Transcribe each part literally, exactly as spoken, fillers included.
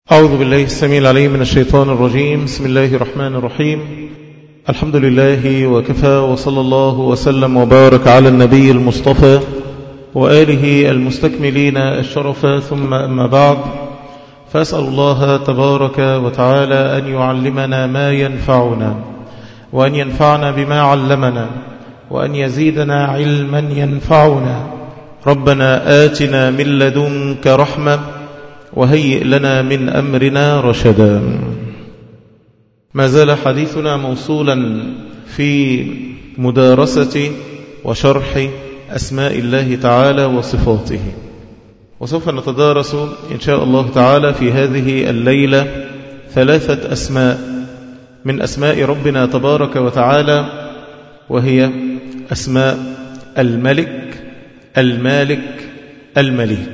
أعوذ بالله السميع العليم من الشيطان الرجيم. بسم الله الرحمن الرحيم. الحمد لله وكفى، وصلى الله وسلم وبارك على النبي المصطفى وآله المستكملين الشرف، ثم أما بعد، فأسأل الله تبارك وتعالى أن يعلمنا ما ينفعنا، وأن ينفعنا بما علمنا، وأن يزيدنا علما ينفعنا. ربنا آتنا من لدنك رحمة وهيئ لنا من أمرنا رشدا. ما زال حديثنا موصولا في مدارسة وشرح أسماء الله تعالى وصفاته، وسوف نتدارس إن شاء الله تعالى في هذه الليلة ثلاثة أسماء من أسماء ربنا تبارك وتعالى، وهي أسماء الملك، المالك، المليك.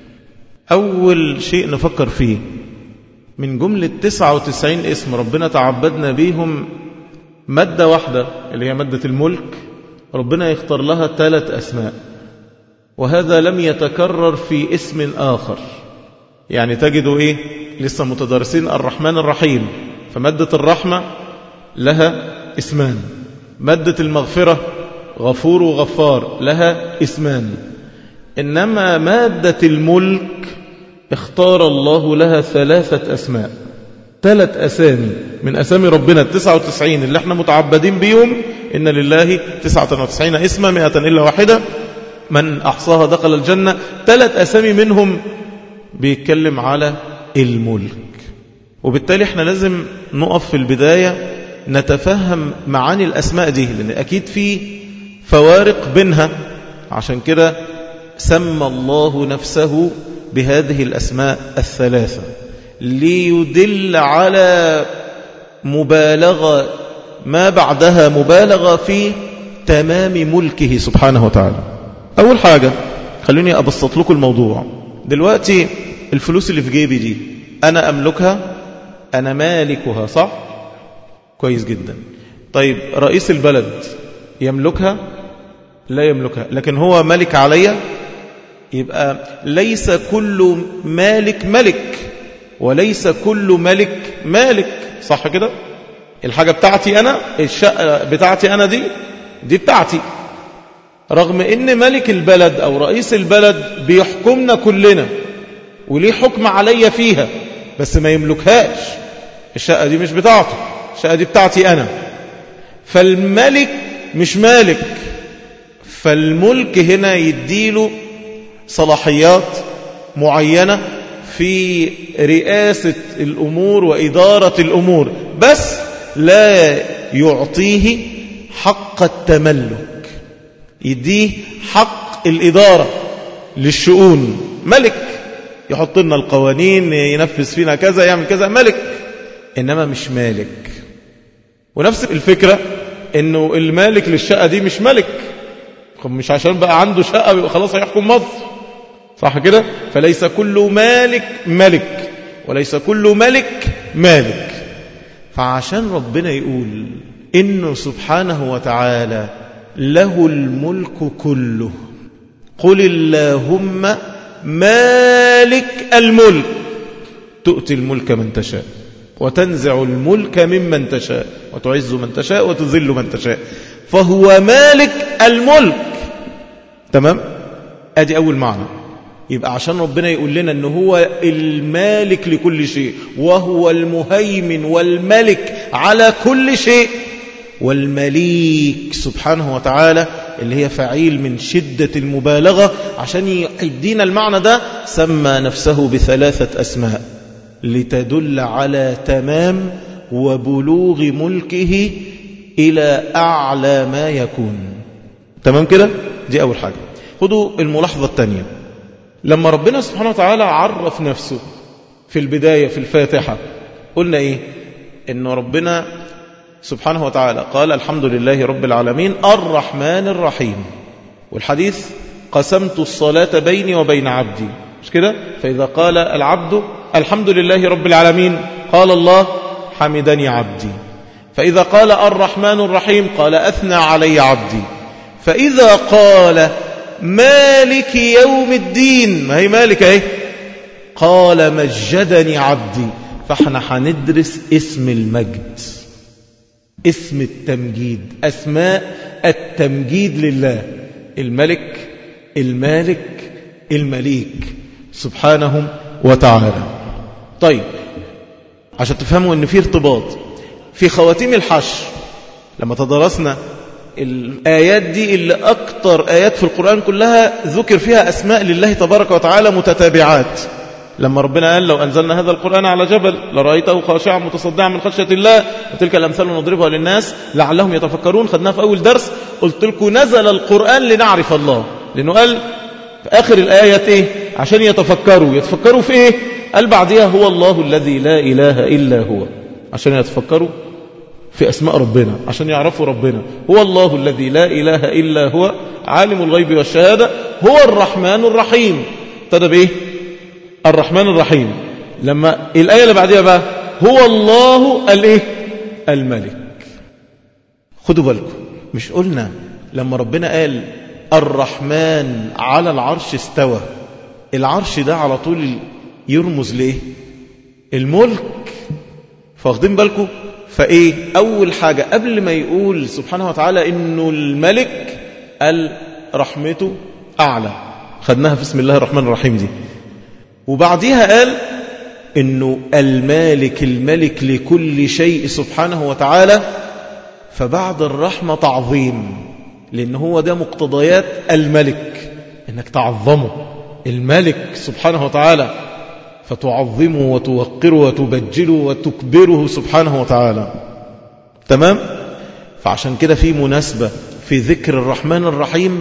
أول شيء نفكر فيه من جملة تسعة وتسعين اسم ربنا تعبدنا بيهم مادة واحدة اللي هي مادة الملك، ربنا يختار لها ثلاث أسماء، وهذا لم يتكرر في اسم آخر. يعني تجدوا إيه؟ لسه متدارسين الرحمن الرحيم، فمادة الرحمة لها اسمان، مادة المغفرة غفور وغفار لها اسمان، إنما مادة الملك اختار الله لها ثلاثة أسماء، ثلاث أسامي من أسامي ربنا التسعة وتسعين اللي احنا متعبدين بيهم. إن لله تسعة وتسعين اسما مئة إلا واحدة، من أحصاها دخل الجنة. ثلاث أسامي منهم بيتكلم على الملك، وبالتالي احنا لازم نقف في البداية نتفهم معاني الأسماء دي، لأن أكيد في فوارق بينها. عشان كده سمى الله نفسه بهذه الأسماء الثلاثة ليدل على مبالغة ما بعدها، مبالغة في تمام ملكه سبحانه وتعالى. أول حاجة خلوني أبسط لكم الموضوع دلوقتي. الفلوس اللي في جيبي دي أنا أملكها، أنا مالكها، صح؟ كويس جدا. طيب رئيس البلد يملكها؟ لا يملكها، لكن هو ملك عليها. يبقى ليس كل مالك ملك، وليس كل ملك مالك، صح كده؟ الحاجة بتاعتي أنا، الشقة بتاعتي أنا، دي دي بتاعتي، رغم إن ملك البلد أو رئيس البلد بيحكمنا كلنا وليه حكم عليا فيها، بس ما يملكهاش. الشقة دي مش بتاعته، الشقة دي بتاعتي أنا. فالملك مش مالك، فالملك هنا يديله صلاحيات معينة في رئاسة الأمور وإدارة الأمور، بس لا يعطيه حق التملك، يديه حق الإدارة للشؤون. ملك يحط لنا القوانين، ينفذ فينا كذا، يعمل كذا، ملك. إنما مش مالك. ونفس الفكرة إنه المالك للشقة دي مش ملك، مش عشان بقى عنده شقة بيبقى خلاص هيحكم مصر، صح كده؟ فليس كل مالك ملك، وليس كل ملك مالك. فعشان ربنا يقول إنه سبحانه وتعالى له الملك كله، قل اللهم مالك الملك تؤتي الملك من تشاء وتنزع الملك ممن تشاء وتعز من تشاء وتذل من تشاء، فهو مالك الملك. تمام؟ ادي اول معنى. يبقى عشان ربنا يقول لنا انه هو المالك لكل شيء، وهو المهيمن والملك على كل شيء، والمليك سبحانه وتعالى اللي هي فعيل من شدة المبالغة. عشان يدينا المعنى ده سمى نفسه بثلاثة أسماء لتدل على تمام وبلوغ ملكه إلى أعلى ما يكون. تمام كده؟ دي أول حاجة. خدوا الملاحظة الثانية. لما ربنا سبحانه وتعالى عرف نفسه في البداية في الفاتحة قلنا إيه؟ إنه ربنا سبحانه وتعالى قال الحمد لله رب العالمين الرحمن الرحيم، والحديث قسمت الصلاة بيني وبين عبدي، مش كده؟ فإذا قال العبد الحمد لله رب العالمين قال الله حمدني عبدي. فإذا قال الرحمن الرحيم قال أثنى علي عبدي. فإذا قال مالك يوم الدين، ما هي مالك اهي، قال مجدني عبدي. فاحنا هندرس اسم المجد، اسم التمجيد، أسماء التمجيد لله، الملك المالك المليك سبحانه وتعالى. طيب عشان تفهموا ان في ارتباط في خواتيم الحشر، لما تدرسنا الآيات دي اللي أكتر آيات في القرآن كلها ذكر فيها أسماء لله تبارك وتعالى متتابعات، لما ربنا قال لو أنزلنا هذا القرآن على جبل لرأيته خاشعا متصدعا من خشية الله وتلك الأمثال نضربها للناس لعلهم يتفكرون. خدناها في أول درس، قلت لكم نزل القرآن لنعرف الله، لأنه قال في آخر الآية إيه؟ عشان يتفكروا. يتفكروا في إيه؟ قال بعدها هو الله الذي لا إله إلا هو، عشان يتفكروا في أسماء ربنا، عشان يعرفوا ربنا. هو الله الذي لا إله إلا هو عالم الغيب والشهادة هو الرحمن الرحيم. ابتدى بإيه؟ الرحمن الرحيم. لما الآية اللي بعدها بقى هو الله الإيه؟ الملك. خدوا بالكم، مش قلنا لما ربنا قال الرحمن على العرش استوى، العرش ده على طول يرمز ليه؟ الملك. فاخدين بالكم؟ فايه اول حاجة قبل ما يقول سبحانه وتعالى انه الملك قال رحمته اعلى، خدناها في اسم الله الرحمن الرحيم دي. وبعديها قال انه المالك الملك لكل شيء سبحانه وتعالى. فبعد الرحمة تعظيم، لان هو ده مقتضيات الملك، انك تعظمه الملك سبحانه وتعالى، فتعظمه وتوقره وتبجله وتكبره سبحانه وتعالى. تمام؟ فعشان كده في مناسبة في ذكر الرحمن الرحيم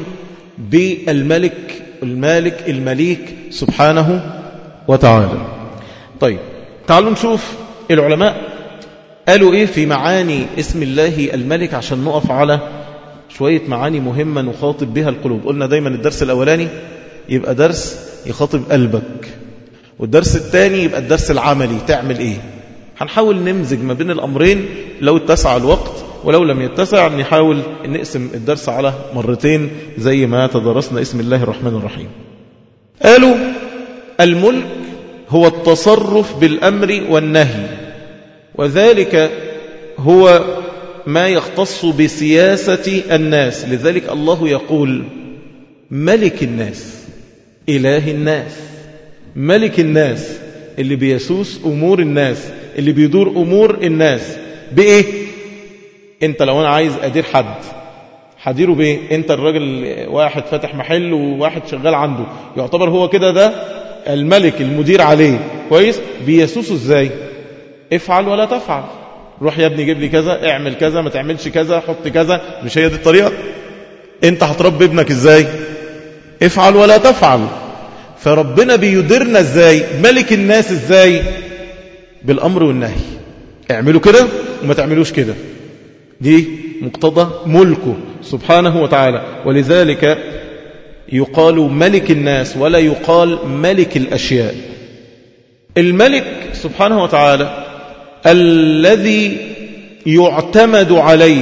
بالملك المالك المليك سبحانه وتعالى. طيب تعالوا نشوف العلماء قالوا ايه في معاني اسم الله الملك، عشان نقف على شوية معاني مهمة نخاطب بها القلوب. قلنا دايما الدرس الأولاني يبقى درس يخاطب قلبك، والدرس الثاني يبقى الدرس العملي تعمل ايه. هنحاول نمزج ما بين الأمرين لو اتسع الوقت، ولو لم يتسع نحاول نقسم الدرس على مرتين زي ما تدرسنا اسم الله الرحمن الرحيم. قالوا الملك هو التصرف بالأمر والنهي، وذلك هو ما يختص بسياسة الناس. لذلك الله يقول ملك الناس إله الناس، ملك الناس اللي بيسوس أمور الناس، اللي بيدور أمور الناس بإيه؟ انت لو انا عايز ادير حد هديره بايه؟ انت الراجل واحد فاتح محل وواحد شغال عنده، يعتبر هو كده ده الملك المدير عليه، كويس؟ بيسوسه ازاي؟ افعل ولا تفعل، روح يا ابني جيب لي كذا، اعمل كذا، ما تعملش كذا، حط كذا. مش هي دي الطريقة؟ انت هتربي ابنك ازاي؟ افعل ولا تفعل. فربنا بيديرنا ازاي؟ ملك الناس ازاي؟ بالامر والنهي، اعملوا كده وما تعملوش كده. دي مقتضى ملكه سبحانه وتعالى. ولذلك يقال ملك الناس ولا يقال ملك الأشياء. الملك سبحانه وتعالى الذي يعتمد عليه،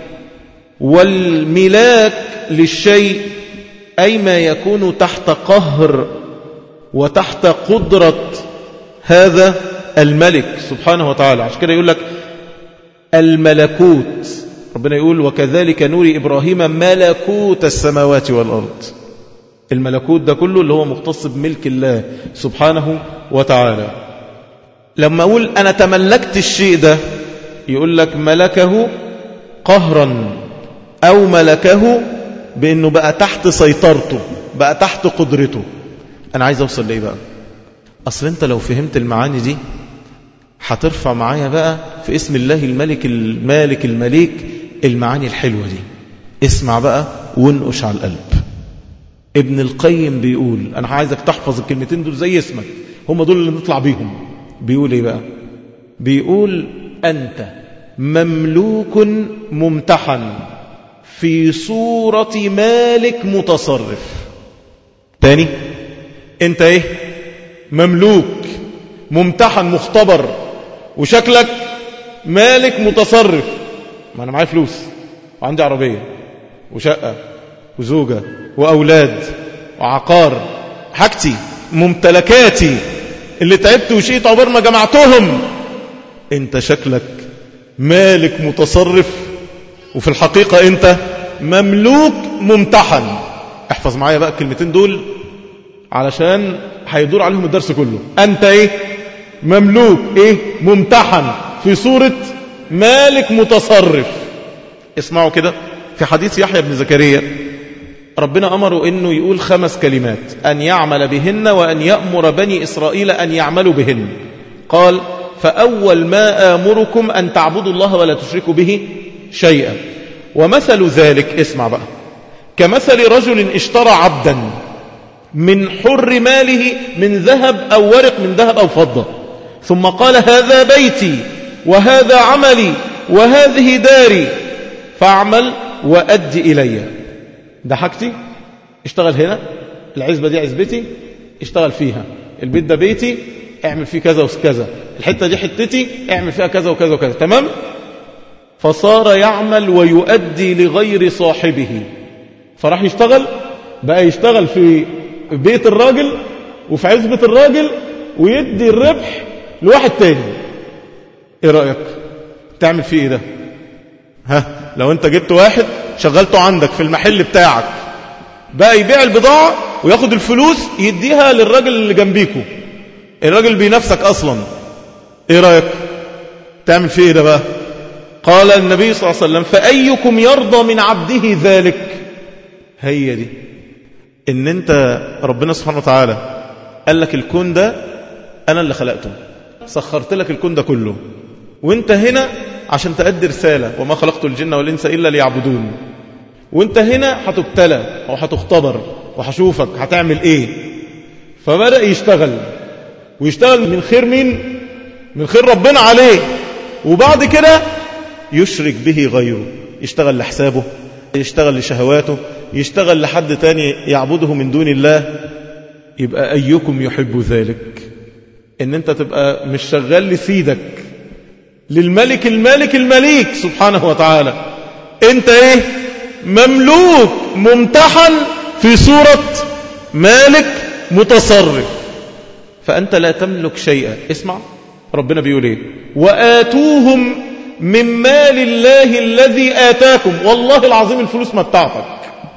والملاك للشيء أي ما يكون تحت قهر وتحت قدرة هذا الملك سبحانه وتعالى. عشان كده يقول لك الملكوت، ربنا يقول وكذلك نوري إبراهيم ملكوت السماوات والأرض. الملكوت ده كله اللي هو مختص بملك الله سبحانه وتعالى. لما أقول أنا تملكت الشيء ده، يقول لك ملكه قهرا أو ملكه بأنه بقى تحت سيطرته، بقى تحت قدرته. أنا عايز أوصل لإيه بقى؟ أصل أنت لو فهمت المعاني دي هترفع معايا بقى في اسم الله الملك المالك المليك المعاني الحلوة دي. اسمع بقى وانقش على القلب. ابن القيم بيقول، أنا عايزك تحفظ الكلمتين دول زي اسمك، هم دول اللي نطلع بيهم. بيقول ايه بقى؟ بيقول أنت مملوك ممتحن في صورة مالك متصرف. تاني، انت ايه؟ مملوك ممتحن مختبر، وشكلك مالك متصرف. ما انا معايا فلوس وعندي عربية وشقة وزوجة وأولاد وعقار، حاجتي ممتلكاتي اللي تعبت وشيت عبر ما جمعتهم. انت شكلك مالك متصرف، وفي الحقيقة انت مملوك ممتحن. احفظ معايا بقى الكلمتين دول علشان هيدور عليهم الدرس كله. انت ايه؟ مملوك ايه؟ ممتحن في صورة مالك متصرف. اسمعوا كده، في حديث يحيى بن زكريا ربنا أمره إنه يقول خمس كلمات أن يعمل بهن وأن يأمر بني إسرائيل أن يعملوا بهن. قال فأول ما آمركم أن تعبدوا الله ولا تشركوا به شيئا، ومثل ذلك اسمع بقى كمثل رجل اشترى عبدا من حر ماله من ذهب أو ورق من ذهب أو فضة، ثم قال هذا بيتي وهذا عملي وهذه داري فاعمل وأدي إلي. ده حاجتي، اشتغل هنا، العزبة دي عزبتي، اشتغل فيها، البيت ده بيتي، اعمل فيه كذا وكذا، الحتة دي حتتي، اعمل فيها كذا وكذا وكذا. تمام؟ فصار يعمل ويؤدي لغير صاحبه، فراح يشتغل، بقى يشتغل في بيت الراجل وفي عزبة الراجل ويدي الربح لواحد تاني. ايه رأيك؟ تعمل فيه ايه ده؟ ها، لو انت جبت واحد شغلته عندك في المحل بتاعك، بقى يبيع البضاعة وياخد الفلوس يديها للراجل اللي جنبيكو، الراجل اللي بينافسك اصلا، ايه رأيك؟ تعمل فيه ايه ده بقى؟ قال النبي صلى الله عليه وسلم فأيكم يرضى من عبده ذلك. هي دي ان انت ربنا سبحانه وتعالى قال لك الكون ده انا اللي خلقته، سخرت لك الكون ده كله، وانت هنا عشان تأدي رسالة، وما خلقت الجن والإنس إلا ليعبدون. وانت هنا هتبتلى أو هتختبر وهشوفك هتعمل ايه. فبدأ يشتغل، ويشتغل من خير مين؟ من خير ربنا عليه، وبعد كده يشرك به غيره، يشتغل لحسابه، يشتغل لشهواته، يشتغل لحد تاني يعبده من دون الله. يبقى أيكم يحب ذلك؟ ان انت تبقى مش شغال لسيدك، للملك الملك المليك سبحانه وتعالى. انت ايه؟ مملوك ممتحن في صورة مالك متصرف، فأنت لا تملك شيئا. اسمع ربنا بيقول ايه؟ وآتوهم من مال الله الذي آتاكم. والله العظيم الفلوس ما بتاعتك،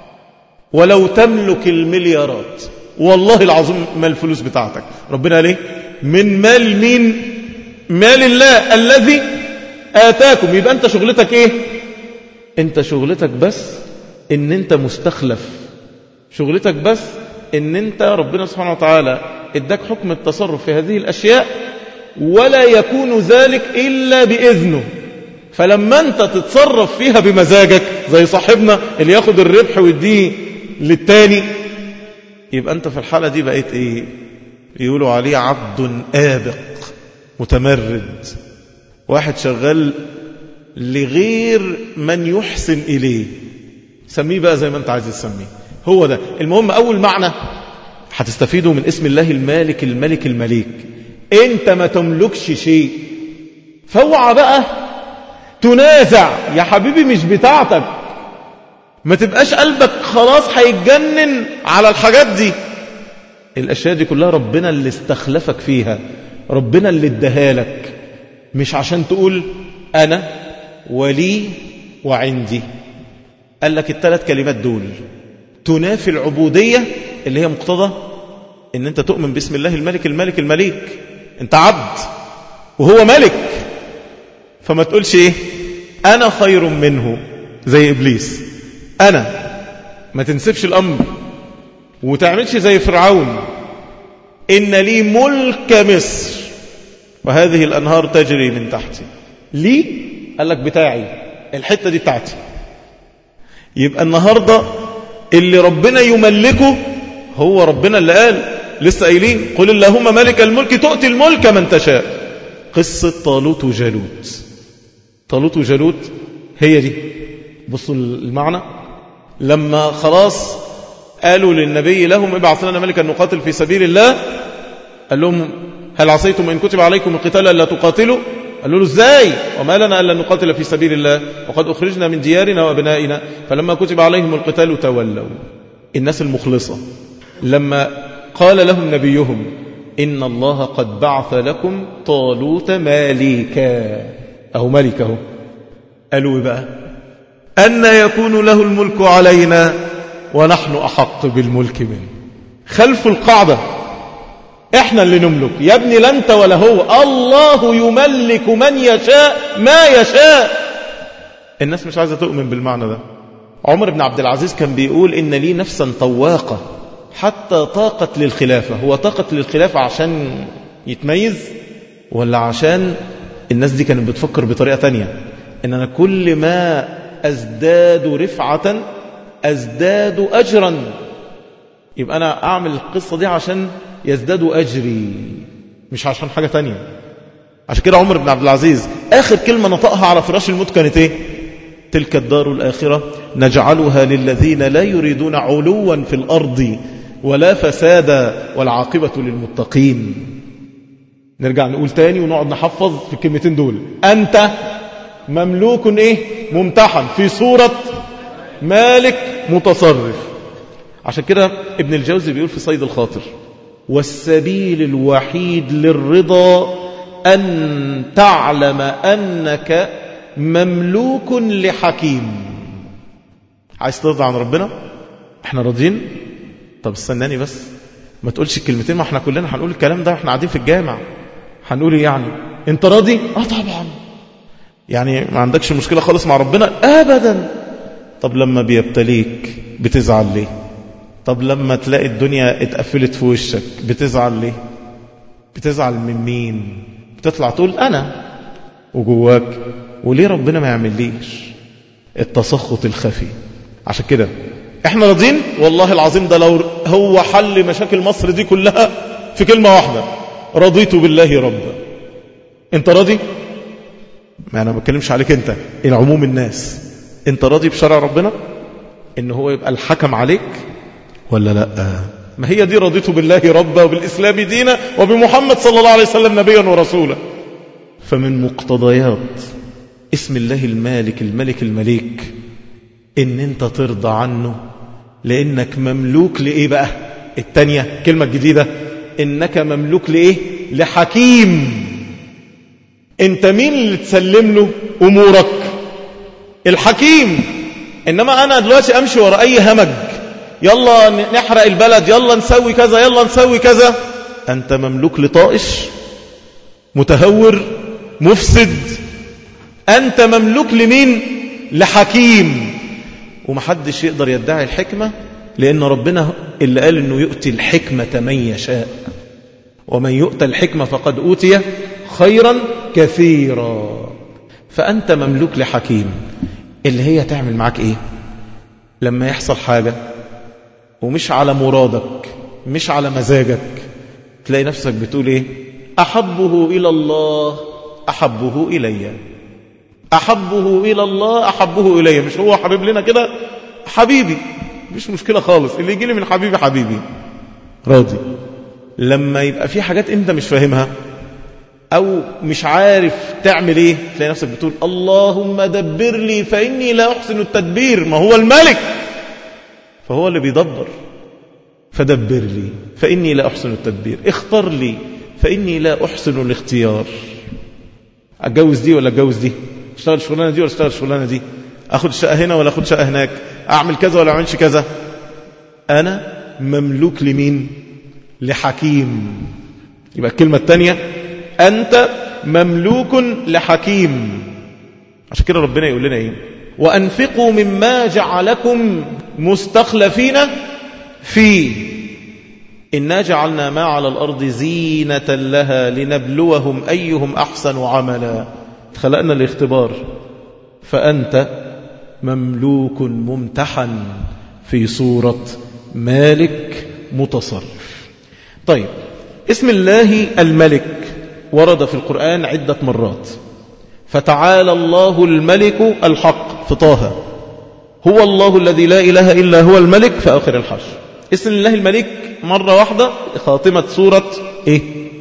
ولو تملك المليارات والله العظيم ما الفلوس بتاعتك. ربنا قال ايه؟ من مال مين؟ مال الله الذي آتاكم. يبقى أنت شغلتك إيه؟ أنت شغلتك بس إن أنت مستخلف، شغلتك بس إن أنت ربنا سبحانه وتعالى اداك حكم التصرف في هذه الأشياء، ولا يكون ذلك إلا بإذنه. فلما أنت تتصرف فيها بمزاجك زي صاحبنا اللي ياخد الربح ويديه للتاني، يبقى أنت في الحالة دي بقيت إيه؟ يقولوا عليه عبد آبق متمرد، واحد شغال لغير من يحسن إليه. سميه بقى زي ما انت عايز تسميه، هو ده المهم. أول معنى هتستفيدوا من اسم الله المالك الملك المليك. انت ما تملكش شيء، فوعى بقى تنازع يا حبيبي، مش بتاعتك. ما تبقاش قلبك خلاص هيتجنن على الحاجات دي. الأشياء دي كلها ربنا اللي استخلفك فيها، ربنا اللي اداها لك، مش عشان تقول أنا ولي وعندي. قال لك الثلاث كلمات دول تنافي العبودية اللي هي مقتضى ان انت تؤمن باسم الله الملك الملك المليك. انت عبد وهو ملك، فما تقولش ايه انا خير منه زي ابليس. انا ما تنسبش الامر وتعملش زي فرعون ان لي ملك مصر وهذه الانهار تجري من تحتي. لي قال لك بتاعي، الحتة دي بتاعتي. يبقى النهاردة اللي ربنا يملكه هو ربنا اللي قال، لسه قايلين قل اللهم ملك الملك تؤتي الملك من تشاء. قصة طالوت وجالوت. طالوت وجالوت هي دي. بصوا المعنى، لما خلاص قالوا للنبي لهم ابعث لنا ملكا نقاتل في سبيل الله، قال لهم هل عصيتم إن كتب عليكم القتال ألا تقاتلوا؟ قالوا له ازاي وما لنا ألا نقاتل في سبيل الله وقد أخرجنا من ديارنا وأبنائنا. فلما كتب عليهم القتال تولوا. الناس المخلصة لما قال لهم نبيهم إن الله قد بعث لكم طالوت مالكا أو ملكه. قالوا بقى أن يكون له الملك علينا ونحن أحق بالملك منه. خلف القاعدة احنا اللي نملك يا ابني، لا انت ولا هو، الله يملك من يشاء ما يشاء. الناس مش عايزة تؤمن بالمعنى ده. عمر بن عبد العزيز كان بيقول إن لي نفسا طواقة حتى طاقت للخلافة. هو طاقت للخلافة عشان يتميز ولا عشان الناس دي كانت بتفكر بطريقة تانية، إن أنا كل ما أزداد رفعة أزداد أجرا، يبقى أنا أعمل القصة دي عشان يزدادوا أجري مش عشان حاجة تانية. عشان كده عمر بن عبد العزيز آخر كلمة نطقها على فراش الموت كانت إيه؟ تلك الدار الآخرة نجعلها للذين لا يريدون علوا في الأرض ولا فسادا والعاقبة للمتقين. نرجع نقول تاني ونقعد نحفظ في الكلمتين دول. أنت مملوك إيه؟ ممتحن في صورة مالك متصرف. عشان كده ابن الجوزي بيقول في صيد الخاطر والسبيل الوحيد للرضا أن تعلم أنك مملوك لحكيم. عايز ترضى عن ربنا؟ احنا راضيين؟ طب استناني بس، ما تقولش الكلمتين، ما احنا كلنا هنقول الكلام ده، احنا قاعدين في الجامع هنقول ايه يعني؟ انت راضي؟ اه طبعا. يعني ما عندكش مشكلة خالص مع ربنا؟ ابدا. طب لما بيبتليك بتزعل ليه؟ طب لما تلاقي الدنيا اتقفلت في وشك بتزعل ليه؟ بتزعل من مين؟ بتطلع تقول انا وجواك وليه ربنا ما يعمليش؟ التسخط الخفي. عشان كده احنا راضين والله العظيم، ده لو هو حل مشاكل مصر دي كلها في كلمة واحدة، رضيت بالله ربا. انت راضي؟ ما انا ما بتكلمش عليك انت، العموم الناس. انت راضي بشرع ربنا ان هو يبقى الحكم عليك ولا لا؟ ما هي دي رضيت بالله ربا وبالإسلام دينا وبمحمد صلى الله عليه وسلم نبيا ورسولا. فمن مقتضيات اسم الله المالك الملك المليك ان انت ترضى عنه، لانك مملوك لايه بقى؟ التانية كلمة جديدة، انك مملوك لايه؟ لحكيم. انت مين اللي تسلم له امورك؟ الحكيم. انما انا دلوقتي امشي ورا اي همج، يلا نحرق البلد، يلا نسوي كذا، يلا نسوي كذا، انت مملوك لطائش متهور مفسد. أنت مملوك لمين؟ لحكيم. ومحدش يقدر يدعي الحكمة، لأن ربنا اللي قال أنه يؤتي الحكمة من يشاء، ومن يؤتى الحكمة فقد أوتي خيرا كثيرا. فأنت مملوك لحكيم، اللي هي تعمل معك إيه لما يحصل حاجة ومش على مرادك مش على مزاجك؟ تلاقي نفسك بتقول إيه؟ أحبه إلى الله أحبه إلي، أحبه إلى الله أحبه إلي. مش هو حبيب لنا كده؟ حبيبي، مش مشكلة خالص، اللي يجي لي من حبيبي حبيبي. راضي. لما يبقى في حاجات انت مش فاهمها أو مش عارف تعمل ايه، تلاقي نفسك بتقول اللهم دبر لي فإني لا أحسن التدبير. ما هو الملك، فهو اللي بيدبر. فدبر لي فإني لا أحسن التدبير، اختار لي فإني لا أحسن الاختيار. أتجوز دي ولا أتجوز دي؟ اشتغل الشغلانة دي ولا اشتغل الشغلانة دي؟ أخذ شقة هنا ولا أخذ شقة هناك؟ أعمل كذا ولا أعملش كذا؟ أنا مملوك لمين؟ لحكيم. يبقى الكلمة الثانية أنت مملوك لحكيم. عشان كده ربنا يقول لنا إيه؟ وأنفقوا مما جعلكم مستخلفين فيه إنا جعلنا ما على الأرض زينة لها لنبلوهم أيهم أحسن عملا. خلقنا الاختبار. فأنت مملوك ممتحن في صورة مالك متصرف. طيب، اسم الله الملك ورد في القرآن عدة مرات. فتعالى الله الملك الحق في طه، هو الله الذي لا إله إلا هو الملك في آخر الحشر. اسم الله الملك مرة واحدة خاتمة سورة إيه؟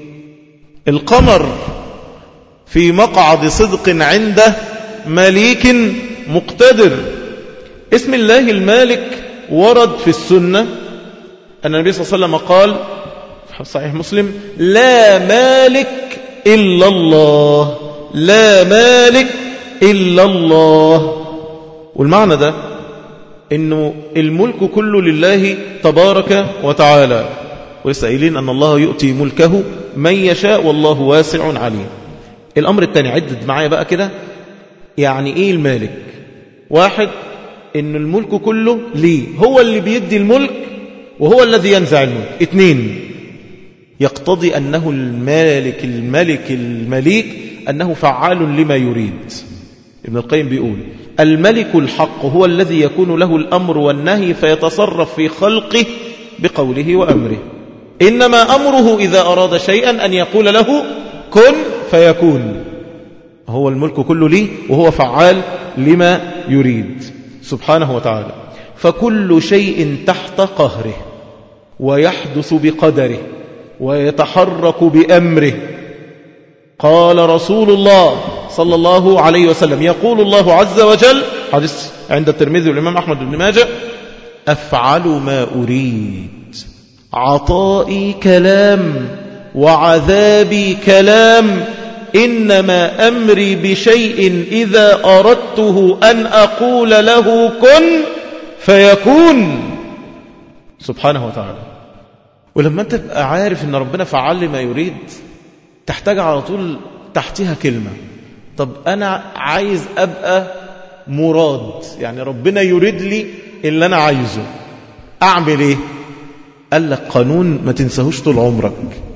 القمر، في مقعد صدق عند مليك مقتدر. اسم الله المالك ورد في السنة أن النبي صلى الله عليه وسلم قال في صحيح مسلم: لا مالك إلا الله، لا مالك إلا الله. والمعنى ده إنه الملك كله لله تبارك وتعالى، ولسه قايلين أن الله يؤتي ملكه من يشاء والله واسع عليم. الأمر الثاني، عدد معايا بقى كده، يعني إيه المالك؟ واحد، إن الملك كله ليه، هو اللي بيدي الملك وهو الذي ينزع الملك. اثنين، يقتضي أنه المالك الملك المليك أنه فعال لما يريد. ابن القيم بيقول: الملك الحق هو الذي يكون له الأمر والنهي فيتصرف في خلقه بقوله وأمره، إنما أمره إذا أراد شيئا أن يقول له كن فيكون. هو الملك كله ليه وهو فعال لما يريد سبحانه وتعالى. فكل شيء تحت قهره ويحدث بقدره ويتحرك بأمره. قال رسول الله صلى الله عليه وسلم: يقول الله عز وجل، حديث عند الترمذي والإمام أحمد بن ماجه: أفعل ما أريد، عطائي كلام وعذابي كلام، إنما أمري بشيء إذا أردته أن أقول له كن فيكون سبحانه وتعالى. ولما أنت تبقى عارف أن ربنا فعل لما يريد، تحتاج على طول تحتها كلمة: طب أنا عايز أبقى مراد، يعني ربنا يريد لي اللي أنا عايزه، أعمل إيه؟ قال لك قانون ما تنساهوش طول عمرك: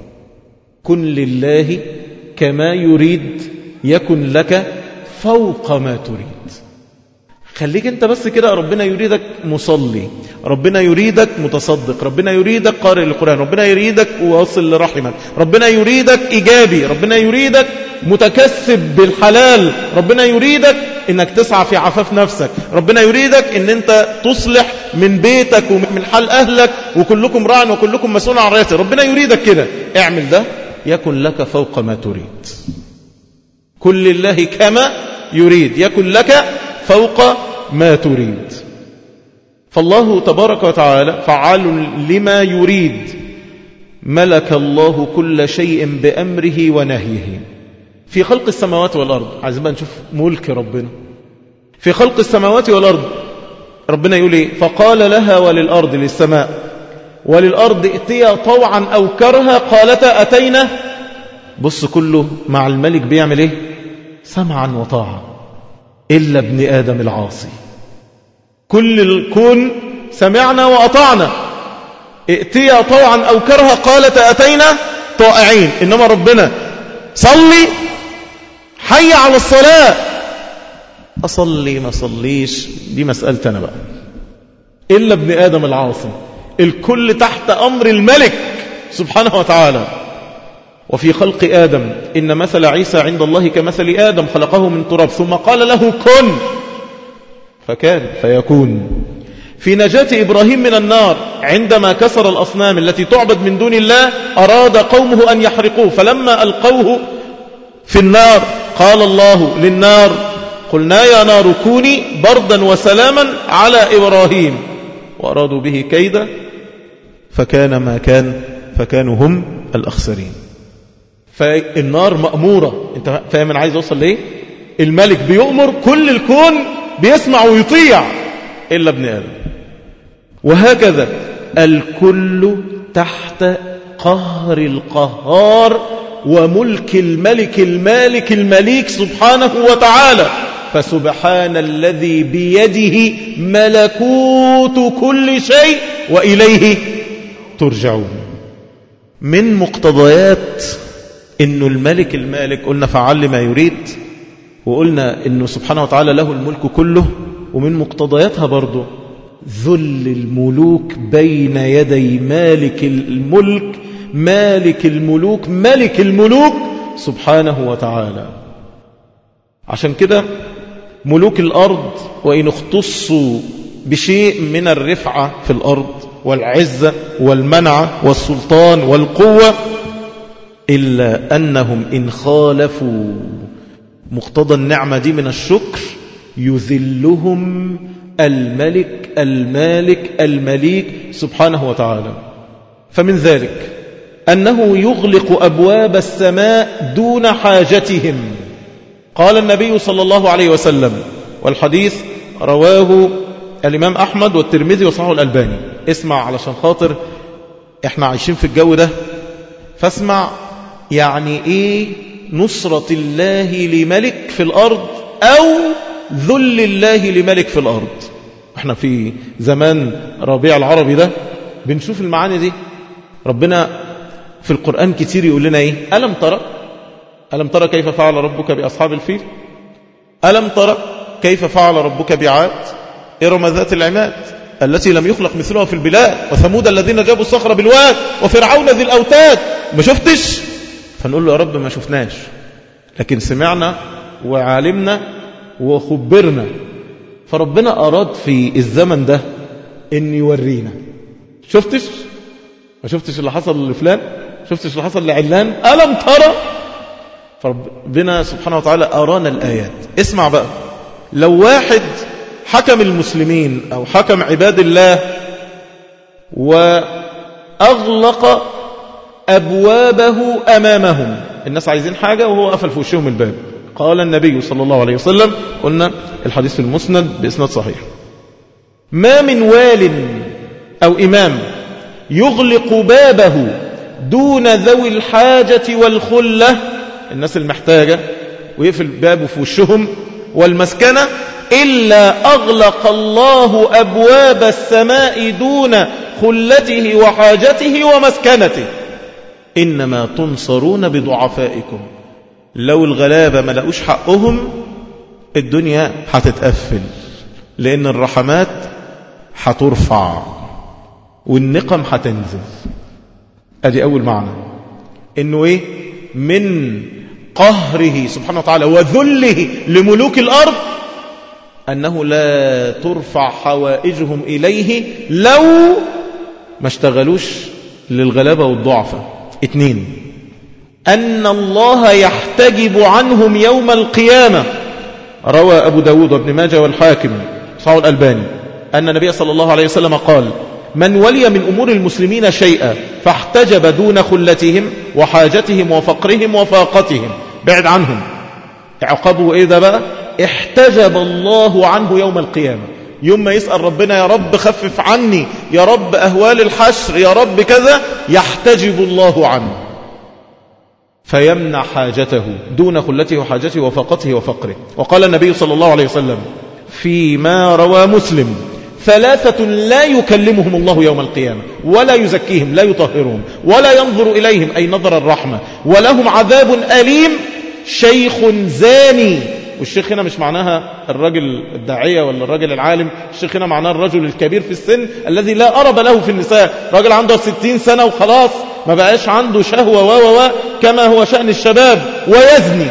كن لله كما يريد يكن لك فوق ما تريد. خليك انت بس كده، ربنا يريدك مصلي، ربنا يريدك متصدق، ربنا يريدك قارئ القرآن، ربنا يريدك واصل لرحمك، ربنا يريدك إيجابي، ربنا يريدك متكسب بالحلال، ربنا يريدك انك تسعى في عفاف نفسك، ربنا يريدك ان انت تصلح من بيتك ومن حال أهلك، وكلكم راع وكلكم مسؤول عن رعيته. ربنا يريدك كده، اعمل ده يكن لك فوق ما تريد. كل الله كما يريد يكن لك فوق ما تريد. فالله تبارك وتعالى فعال لما يريد. ملك الله كل شيء بأمره ونهيه. في خلق السماوات والأرض، عايزين بقى نشوف ملك ربنا في خلق السماوات والأرض. ربنا يقول ايه؟ فقال لها وللأرض، للسماء وللأرض ائتيا طوعا أو كرها قالتا أتينا. بص، كله مع الملك بيعمل ايه؟ سمعا وطاعة، إلا ابن آدم العاصي. كل الكون سمعنا وأطعنا، ائتيا طوعا أو كرها قالتا أتينا طائعين. إنما ربنا صلي، حي على الصلاة، أصلي ما صليش دي مسألة أنا بقى، إلا ابن آدم العاصي. الكل تحت أمر الملك سبحانه وتعالى. وفي خلق آدم: إن مثل عيسى عند الله كمثل آدم خلقه من تراب ثم قال له كن فكان فيكون. في نجاة إبراهيم من النار عندما كسر الأصنام التي تعبد من دون الله، أراد قومه أن يحرقوه، فلما ألقوه في النار قال الله للنار: قلنا يا نار كوني بردا وسلاما على إبراهيم، وأرادوا به كيدا فكان ما كان فكانوا هم الأخسرين. فالنار مأمورة. انت فاهم انا عايز اوصل ليه؟ الملك بيؤمر، كل الكون بيسمع ويطيع إلا ابن آدم. وهكذا الكل تحت قهر القهار وملك الملك المالك المليك سبحانه وتعالى. فسبحان الذي بيده ملكوت كل شيء وإليه ترجعون. من مقتضيات إنه الملك المالك قلنا فعل ما يريد، وقلنا إنه سبحانه وتعالى له الملك كله. ومن مقتضياتها برضو ذل الملوك بين يدي مالك الملك مالك الملوك ملك الملوك سبحانه وتعالى. عشان كده ملوك الأرض وإن اختصوا بشيء من الرفعة في الأرض والعزة والمنعة والسلطان والقوة، إلا أنهم إن خالفوا مقتضى النعمة دي من الشكر يذلهم الملك المالك المليك سبحانه وتعالى. فمن ذلك أنه يغلق أبواب السماء دون حاجتهم. قال النبي صلى الله عليه وسلم، والحديث رواه الإمام أحمد والترمذي وصححه الألباني. اسمع علشان خاطر احنا عايشين في الجو ده، فاسمع يعني ايه نصرة الله لملك في الأرض أو ذل الله لملك في الأرض. احنا في زمان ربيع العربي ده بنشوف المعاني دي. ربنا في القرآن كتير يقول لنا ايه؟ ألم ترى ألم ترى كيف فعل ربك بأصحاب الفيل؟ ألم ترى كيف فعل ربك بعاد إرم ذات العماد التي لم يخلق مثلها في البلاد وثمود الذين جابوا الصخر بالواد وفرعون ذي الأوتاد. ما شفتش؟ فنقول له يا رب ما شفناش، لكن سمعنا وعالمنا وخبرنا. فربنا أراد في الزمن ده أن يورينا. شفتش؟ ما شفتش اللي حصل لفلان؟ شفتش اللي حصل لعلان؟ ألم ترى؟ فربنا سبحانه وتعالى أرانا الآيات. اسمع بقى، لو واحد حكم المسلمين أو حكم عباد الله وأغلق أبوابه أمامهم، الناس عايزين حاجة وهو قفل في وشهم الباب. قال النبي صلى الله عليه وسلم، قلنا الحديث في المسند بإسناد صحيح، ما من وال أو إمام يغلق بابه دون ذوي الحاجة والخلة، الناس المحتاجة، ويقفل بابه في وشهم، والمسكنة، إلا أغلق الله أبواب السماء دون خلته وحاجته ومسكنته. إنما تنصرون بضعفائكم. لو الغلابة ما لقوش حقهم الدنيا هتتقفل، لأن الرحمات هترفع والنقم هتنزل. أدي أول معنى، إنه إيه؟ من قهره سبحانه وتعالى وذله لملوك الأرض أنه لا ترفع حوائجهم إليه لو ما اشتغلوش للغلابة والضعفة. اثنين، أن الله يحتجب عنهم يوم القيامة. روى أبو داود وابن ماجه والحاكم صححه الألباني أن النبي صلى الله عليه وسلم قال: من ولي من أمور المسلمين شيئا فاحتجب دون خلتهم وحاجتهم وفقرهم وفاقتهم، بعد عنهم، عقابه إيه ده بقى؟ احتجب الله عنه يوم القيامة. يوم ما يسأل ربنا يا رب خفف عني، يا رب أهوال الحشر، يا رب كذا، يحتجب الله عنه فيمنع حاجته دون خلته وحاجته وفاقته وفقره. وقال النبي صلى الله عليه وسلم فيما روى مسلم: ثلاثة لا يكلمهم الله يوم القيامة ولا يزكيهم، لا يطهرهم ولا ينظر إليهم أي نظر الرحمة، ولهم عذاب أليم: شيخ زاني. والشيخ هنا مش معناها الرجل الداعية ولا الرجل العالم، الشيخ هنا معناه الرجل الكبير في السن الذي لا أرب له في النساء، رجل عنده ستين سنة وخلاص ما بقاش عنده شهوة و و كما هو شأن الشباب، ويزني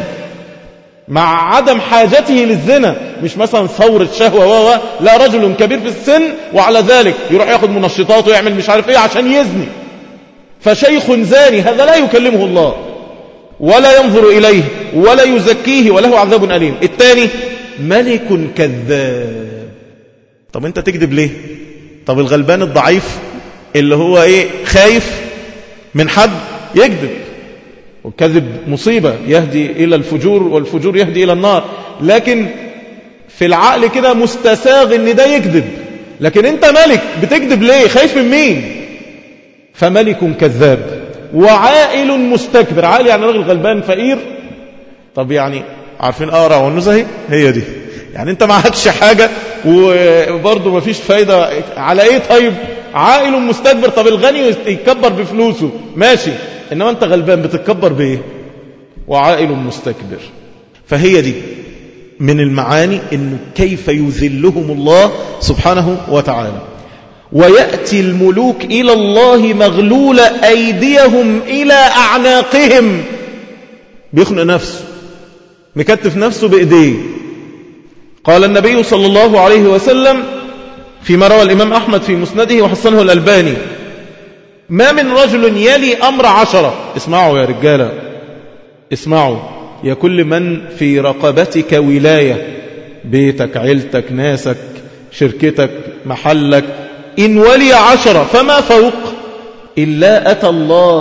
مع عدم حاجته للزنا، مش مثلا ثورة شهوة و لا، رجل كبير في السن وعلى ذلك يروح ياخد منشطات ويعمل مش عارف ايه عشان يزني. فشيخ زاني هذا لا يكلمه الله ولا ينظر إليه ولا يزكيه وله عذاب أليم. الثاني ملك كذاب. طب انت تكذب ليه؟ طب الغلبان الضعيف اللي هو ايه خايف من حد يكذب، والكذب مصيبة يهدي إلى الفجور والفجور يهدي إلى النار، لكن في العقل كده مستساغ ان ده يكذب. لكن انت ملك بتكذب ليه؟ خايف من مين؟ فملك كذاب وعائل مستكبر. عائل يعني راجل غلبان فقير. طب يعني عارفين أقرع والنزهي؟ هي دي. يعني انت معكش حاجة وبرضه مفيش فايدة على ايه؟ طيب عائل مستكبر. طب الغني يتكبر بفلوسه ماشي، انما انت غلبان بتتكبر بايه؟ وعائل مستكبر. فهي دي من المعاني انه كيف يذلهم الله سبحانه وتعالى. ويأتي الملوك إلى الله مغلول أيديهم إلى أعناقهم، بيخنق نفسه، مكتف نفسه بإيديه. قال النبي صلى الله عليه وسلم فيما روى الإمام أحمد في مسنده وحسنه الألباني: ما من رجل يلي أمر عشرة. اسمعوا يا رجالة، اسمعوا يا كل من في رقبتك ولاية، بيتك، عيلتك، ناسك، شركتك، محلك، إن ولي عشرة فما فوق إلا أتى الله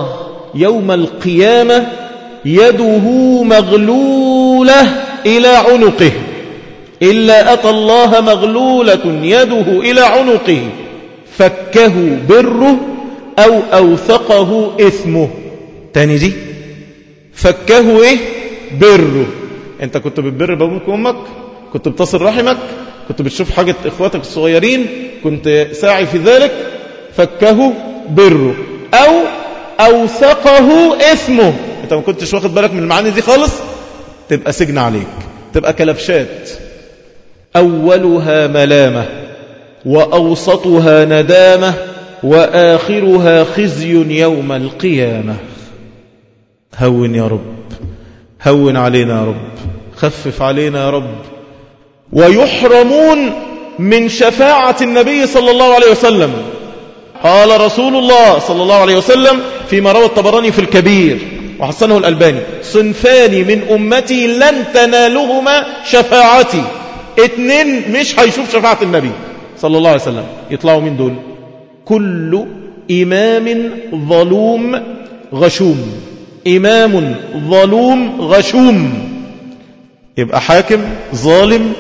يوم القيامة يده مغلولة إلى عنقه، إلا أتى الله مغلولة يده إلى عنقه فكه بره أو أوثقه إثمه. تاني دي فكه إيه؟ بره. أنت كنت بتبر بابوك وأمك، كنت بتصل رحمك، كنت بتشوف حاجة إخواتك الصغيرين، كنت ساعي في ذلك، فكه بره أو أوثقه إثمه. أنت ما كنتش واخد بالك من المعاني دي خالص، تبقى سجن عليك، تبقى كلبشات. أولها ملامة وأوسطها ندامة وآخرها خزي يوم القيامة. هون يا رب، هون علينا يا رب، خفف علينا يا رب. ويحرمون من شفاعة النبي صلى الله عليه وسلم. قال رسول الله صلى الله عليه وسلم فيما روى الطبراني في الكبير وحسنه الألباني: صنفان من أمتي لن تنالهما شفاعتي. اتنين مش هيشوف شفاعة النبي صلى الله عليه وسلم. يطلعوا من دول؟ كل إمام ظلوم غشوم. إمام ظلوم غشوم، يبقى حاكم ظالم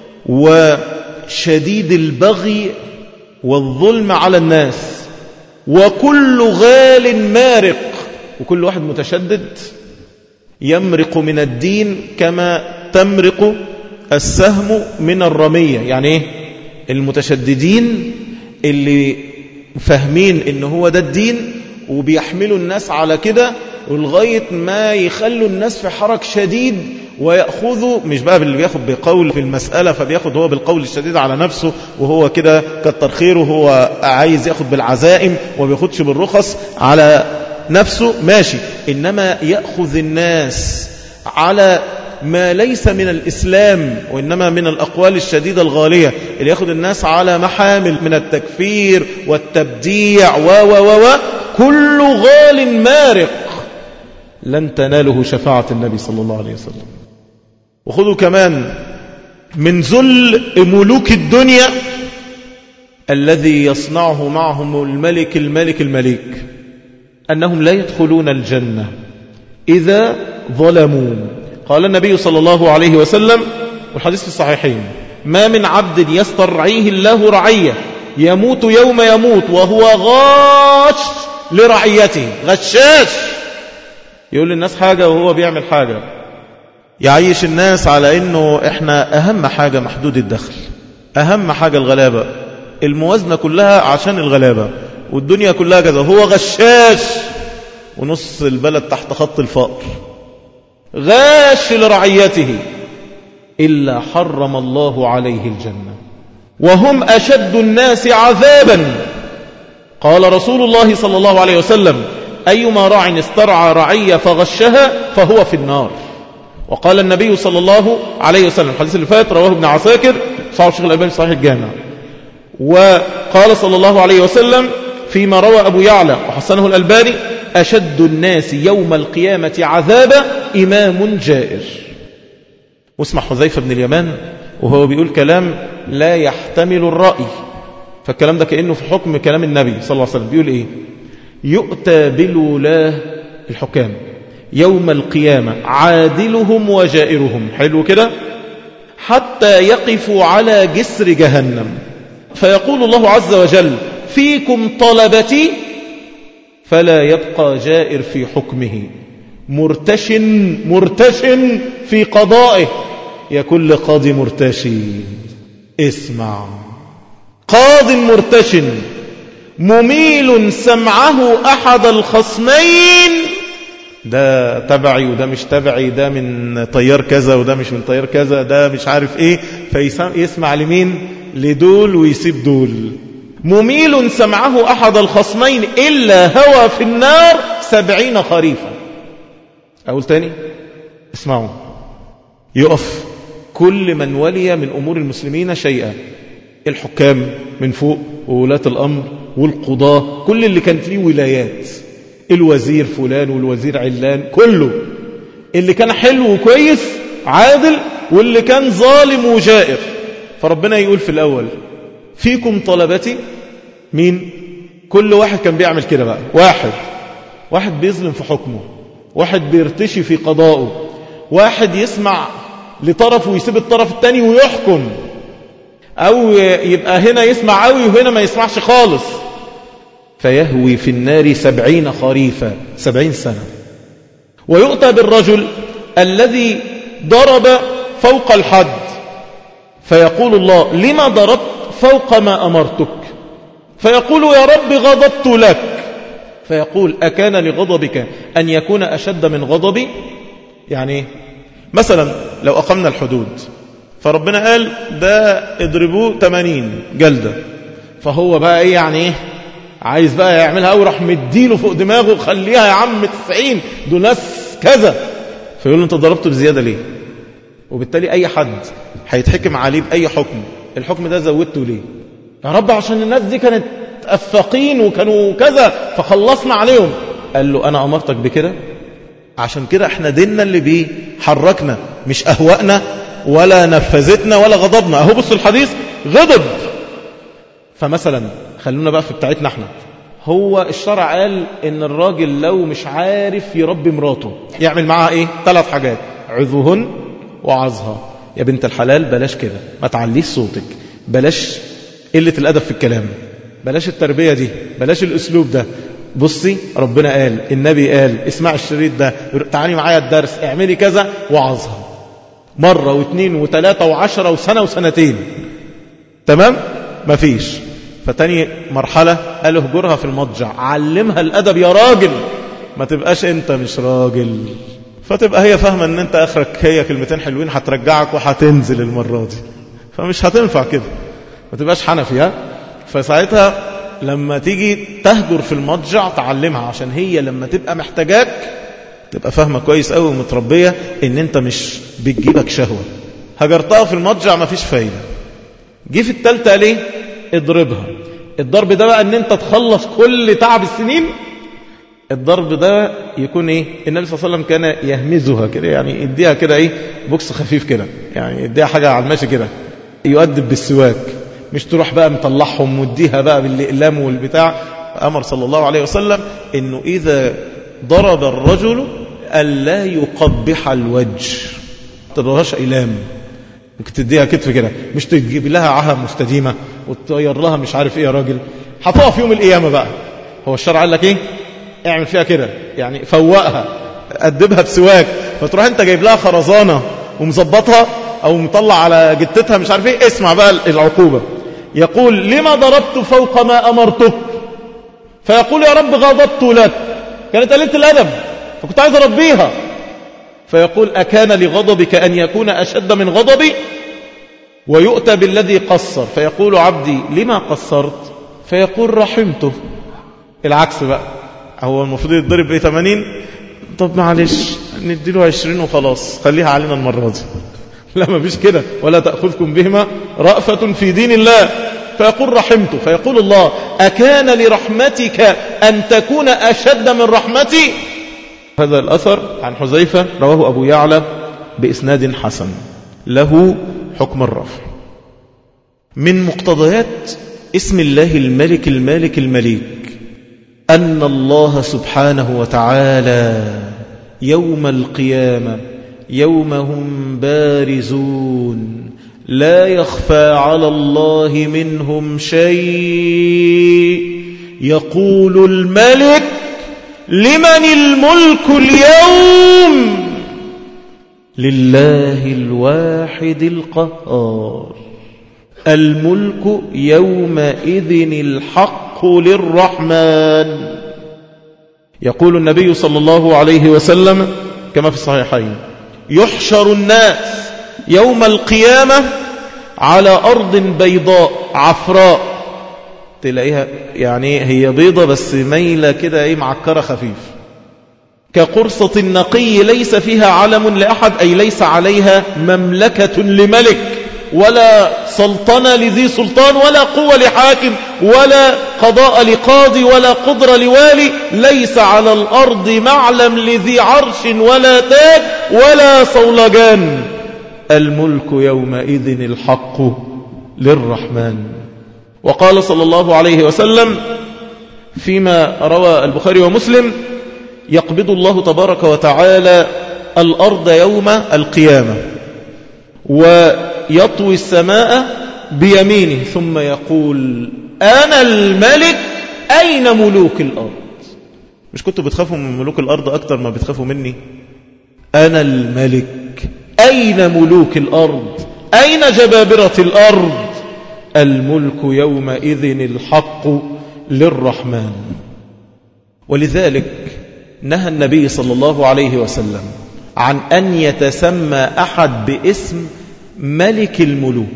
وشديد البغي والظلم على الناس. وكل غال مارق، وكل واحد متشدد يمرق من الدين كما تمرق السهم من الرمية. يعني ايه؟ المتشددين اللي فاهمين ان هو ده الدين وبيحملوا الناس على كده، ولغاية ما يخلوا الناس في حرج شديد ويأخذوا، مش بقى باللي بياخد بقول في المسألة فبياخد هو بالقول الشديد على نفسه وهو كده كتر خيره، هو عايز ياخد بالعزائم وبياخدش بالرخص على نفسه، ماشي. إنما يأخذ الناس على ما ليس من الإسلام وإنما من الأقوال الشديدة الغالية، اللي يأخذ الناس على محامل من التكفير والتبديع و و و كل غال مارق لن تناله شفاعة النبي صلى الله عليه وسلم. وخذوا كمان من ذل ملوك الدنيا الذي يصنعه معهم الملك الملك الملك أنهم لا يدخلون الجنة إذا ظلموا. قال النبي صلى الله عليه وسلم والحديث في الصحيحين: ما من عبد يسترعيه الله رعية يموت يوم يموت وهو غاش لرعيته. غشاش، يقول للناس حاجة وهو بيعمل حاجة، يعيش الناس على انه احنا اهم حاجة محدود الدخل، اهم حاجة الغلابة، الموازنة كلها عشان الغلابة والدنيا كلها كذا. هو غشاش ونص البلد تحت خط الفقر، غاش لرعيته، إلا حرم الله عليه الجنة وهم أشد الناس عذابا. قال رسول الله صلى الله عليه وسلم: أيما راع استرعى رعية فغشها فهو في النار. وقال النبي صلى الله عليه وسلم، الحديث اللي فات رواه ابن عساكر صحيح الشيخ الألباني صحيح الجامع. وقال صلى الله عليه وسلم فيما روى أبو يعلى وحسنه الألباني: أشد الناس يوم القيامة عذابا إمام جائر. واسمع حذيفة بن اليمان وهو بيقول كلام لا يحتمل الرأي، فالكلام ده كأنه في حكم كلام النبي صلى الله عليه وسلم. بيقول إيه؟ يؤتى بالولاه الحكام يوم القيامة عادلهم وجائرهم، حلو كده، حتى يقفوا على جسر جهنم، فيقول الله عز وجل: فيكم طلبتي، فلا يبقى جائر في حكمه، مرتشن مرتشن في قضائه، يا كل قاضي مرتشي. اسمع، قاض مرتشن مميل سمعه أحد الخصمين، ده تبعي وده مش تبعي، ده من طيار كذا وده مش من طيار كذا، ده مش عارف ايه، فيسمع لمين؟ لدول ويسيب دول. مميل سمعه أحد الخصمين إلا هوى في النار سبعين خريفا. أقول تاني، اسمعوا، يقف كل من ولي من أمور المسلمين شيئا، الحكام من فوق وولاة الأمر والقضاة، كل اللي كان فيه ولايات، الوزير فلان والوزير علان، كله اللي كان حلو وكويس عادل واللي كان ظالم وجائر. فربنا يقول في الأول: فيكم طلبتي. مين؟ كل واحد كان بيعمل كده بقى، واحد واحد بيظلم في حكمه، واحد بيرتشي في قضائه، واحد يسمع لطرف ويسيب الطرف التاني ويحكم، أو يبقى هنا يسمع قوي وهنا ما يسمعش خالص، فيهوي في النار سبعين خريفا، سبعين سنة. ويؤتى بالرجل الذي ضرب فوق الحد، فيقول الله: لما ضربت فوق ما أمرتك؟ فيقول: يا رب غضبت لك. فيقول: أكان لغضبك أن يكون أشد من غضبي؟ يعني مثلا لو أقمنا الحدود فربنا قال ده اضربوه ثمانين جلدة، فهو بقى ايه يعني ايه عايز بقى يعملها او راح مديله فوق دماغه خليها يا عم تسعين، دول ناس كذا، فيقول له انت ضربته بزيادة ليه؟ وبالتالي اي حد هيتحكم عليه باي حكم، الحكم ده زودته ليه؟ يا رب عشان الناس دي كانت افاقين وكانوا كذا فخلصنا عليهم. قال له انا امرتك بكده، عشان كده احنا ديننا اللي بيحركنا مش اهوائنا ولا نفذتنا ولا غضبنا. اهو بصوا الحديث غضب. فمثلا خلونا بقى في بتاعتنا احنا، هو الشرع قال ان الراجل لو مش عارف يربي مراته يعمل معها ايه؟ ثلاث حاجات: عظوهن وعظها. يا بنت الحلال بلاش كده، ما تعليش صوتك، بلاش قلة الادب في الكلام، بلاش التربية دي، بلاش الاسلوب ده. بصي ربنا قال، النبي قال، اسمع الشريط ده، تعالي معايا الدرس، اعملي كذا، وعظها مرة واثنين وثلاثة وعشرة وسنة وسنتين. تمام؟ مفيش. فتاني مرحلة قال اهجرها في المضجع، علمها الأدب يا راجل، ما تبقاش انت مش راجل. فتبقى هي فاهمة ان انت اخرك هي كلمتين حلوين هترجعك وهتنزل المرة دي، فمش هتنفع كده، ما تبقاش حنفي. ها؟ فساعتها لما تيجي تهجر في المضجع تعلمها، عشان هي لما تبقى محتاجاك تبقى فاهمة كويس قوي ومتربية ان انت مش بتجيبك شهوة. هجرتها في المضجع ما فيش فايدة. جي في التالتة ليه؟ اضربها. الضرب ده بقى ان انت تخلص كل تعب السنين. الضرب ده يكون ايه؟ النبي صلى الله عليه وسلم كان يهمزها كده، يعني يديها كده ايه؟ بوكس خفيف كده، يعني يديها حاجة على الماشي كده، يؤدب بالسواك، مش تروح بقى مطلعهم وديها بقى بالإقلام والبتاع. أمر صلى الله عليه وسلم انه اذا ضرب الرجل ألا يقبح الوجه، تضرهاش إلام، ممكن تديها كتف كده، مش تجيب لها عها مستديمة وتطير لها مش عارف ايه. يا راجل هتقف يوم القيامة بقى. هو الشرع قال لك ايه؟ اعمل فيها كده، يعني فوقها، أدبها بسواك، فتروح انت جايب لها خرزانة ومظبطها او مطلع على جتتها مش عارف ايه. اسمع بقى العقوبة. يقول: لما ضربت فوق ما أمرتك؟ فيقول: يا رب غضبت لك، كانت قليلة الأدب فكنت عايز أربيها. فيقول: أكان لغضبك أن يكون أشد من غضبي؟ ويؤتى بالذي قصر، فيقول: عبدي لما قصرت؟ فيقول: رحمته. العكس بقى، هو المفروض يتضرب ايه؟ ثمانين، طب معلش نديله عشرين وخلاص، خليها علينا المرة دي. لا، ما فيش كده. ولا تأخذكم بهما رأفة في دين الله. فيقول: رحمته. فيقول الله: أكان لرحمتك أن تكون أشد من رحمتي؟ هذا الأثر عن حذيفة رواه أبو يعلى بإسناد حسن، له حكم الرفع. من مقتضيات اسم الله الملك المالك المليك أن الله سبحانه وتعالى يوم القيامة يوم هم بارزون لا يخفى على الله منهم شيء، يقول الملك: لمن الملك اليوم؟ لله الواحد القهار. الملك يومئذ الحق للرحمن. يقول النبي صلى الله عليه وسلم كما في الصحيحين: يحشر الناس يوم القيامة على أرض بيضاء عفراء، تلاقيها يعني هي بيضة بس ميلة كده ايه معكرة خفيف، كقرصة النقي ليس فيها علم لأحد، أي ليس عليها مملكة لملك ولا سلطنة لذي سلطان ولا قوة لحاكم ولا قضاء لقاضي ولا قدرة لوالي، ليس على الأرض معلم لذي عرش ولا تاج ولا صولجان. الملك يومئذ الحق للرحمن. وقال صلى الله عليه وسلم فيما روى البخاري ومسلم: يقبض الله تبارك وتعالى الأرض يوم القيامة ويطوي السماء بيمينه ثم يقول أنا الملك أين ملوك الأرض؟ مش كنتوا بتخافوا من ملوك الأرض أكتر ما بتخافوا مني؟ أنا الملك أين ملوك الأرض؟ أين جبابرة الأرض؟ الملك يومئذ الحق للرحمن. ولذلك نهى النبي صلى الله عليه وسلم عن أن يتسمى أحد باسم ملك الملوك.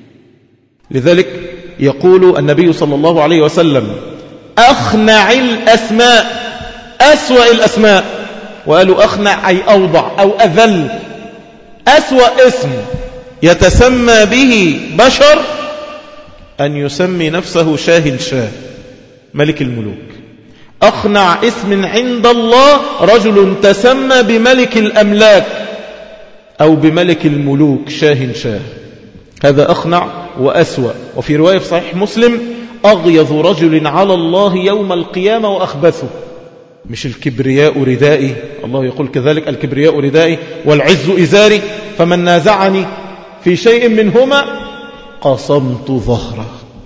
لذلك يقول النبي صلى الله عليه وسلم أخنع الأسماء أسوأ الأسماء، وقالوا أخنع أي أوضع أو أذل، أسوأ اسم يتسمى به بشر أن يسمي نفسه شاه الشاه ملك الملوك. أخنع اسم عند الله رجل تسمى بملك الأملاك أو بملك الملوك شاه شاه، هذا أخنع وأسوأ. وفي رواية في صحيح مسلم أغيظ رجل على الله يوم القيامة وأخبثه. مش الكبرياء ردائي، الله يقول كذلك الكبرياء ردائي والعز إزاري فمن نازعني في شيء منهما قصمت ظهره.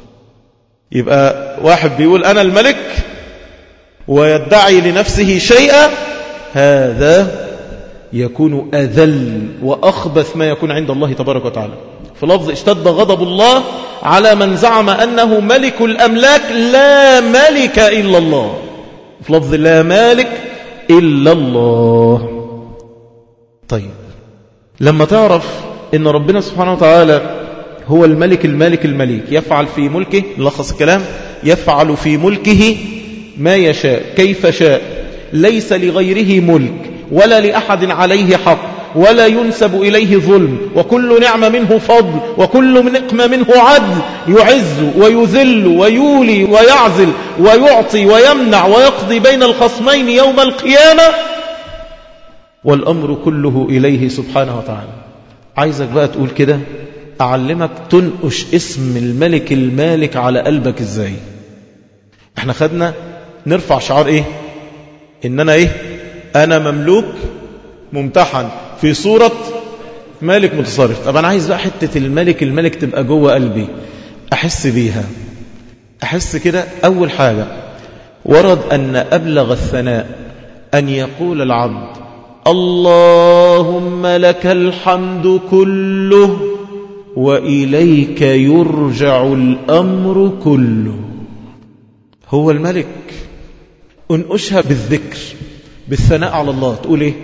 يبقى واحد بيقول أنا الملك ويدعي لنفسه شيئا، هذا يكون أذل وأخبث ما يكون عند الله تبارك وتعالى. في لفظ اشتد غضب الله على من زعم أنه ملك الأملاك لا ملك إلا الله، في لفظ لا مالك إلا الله. طيب لما تعرف أن ربنا سبحانه وتعالى هو الملك المالك المليك، يفعل في ملكه، نلخص الكلام، يفعل في ملكه ما يشاء كيف شاء، ليس لغيره ملك ولا لأحد عليه حق ولا ينسب إليه ظلم، وكل نعمة منه فضل وكل نقمة منه عدل، يعز ويذل ويولي ويعزل ويعطي ويمنع ويقضي بين الخصمين يوم القيامة، والأمر كله إليه سبحانه وتعالى. عايزك بقى تقول كده، أعلمك تنقش اسم الملك المالك على قلبك إزاي. احنا خدنا نرفع شعار ايه؟ إننا ايه؟ أنا مملوك ممتحن في صورة مالك متصرف. طب أنا عايز بقى حتة الملك الملك تبقى جوه قلبي، أحس بيها. أحس كده أول حاجة ورد أن أبلغ الثناء أن يقول العبد اللهم لك الحمد كله وإليك يرجع الأمر كله. هو الملك. انقشها بالذكر بالثناء على الله، تقول ايه؟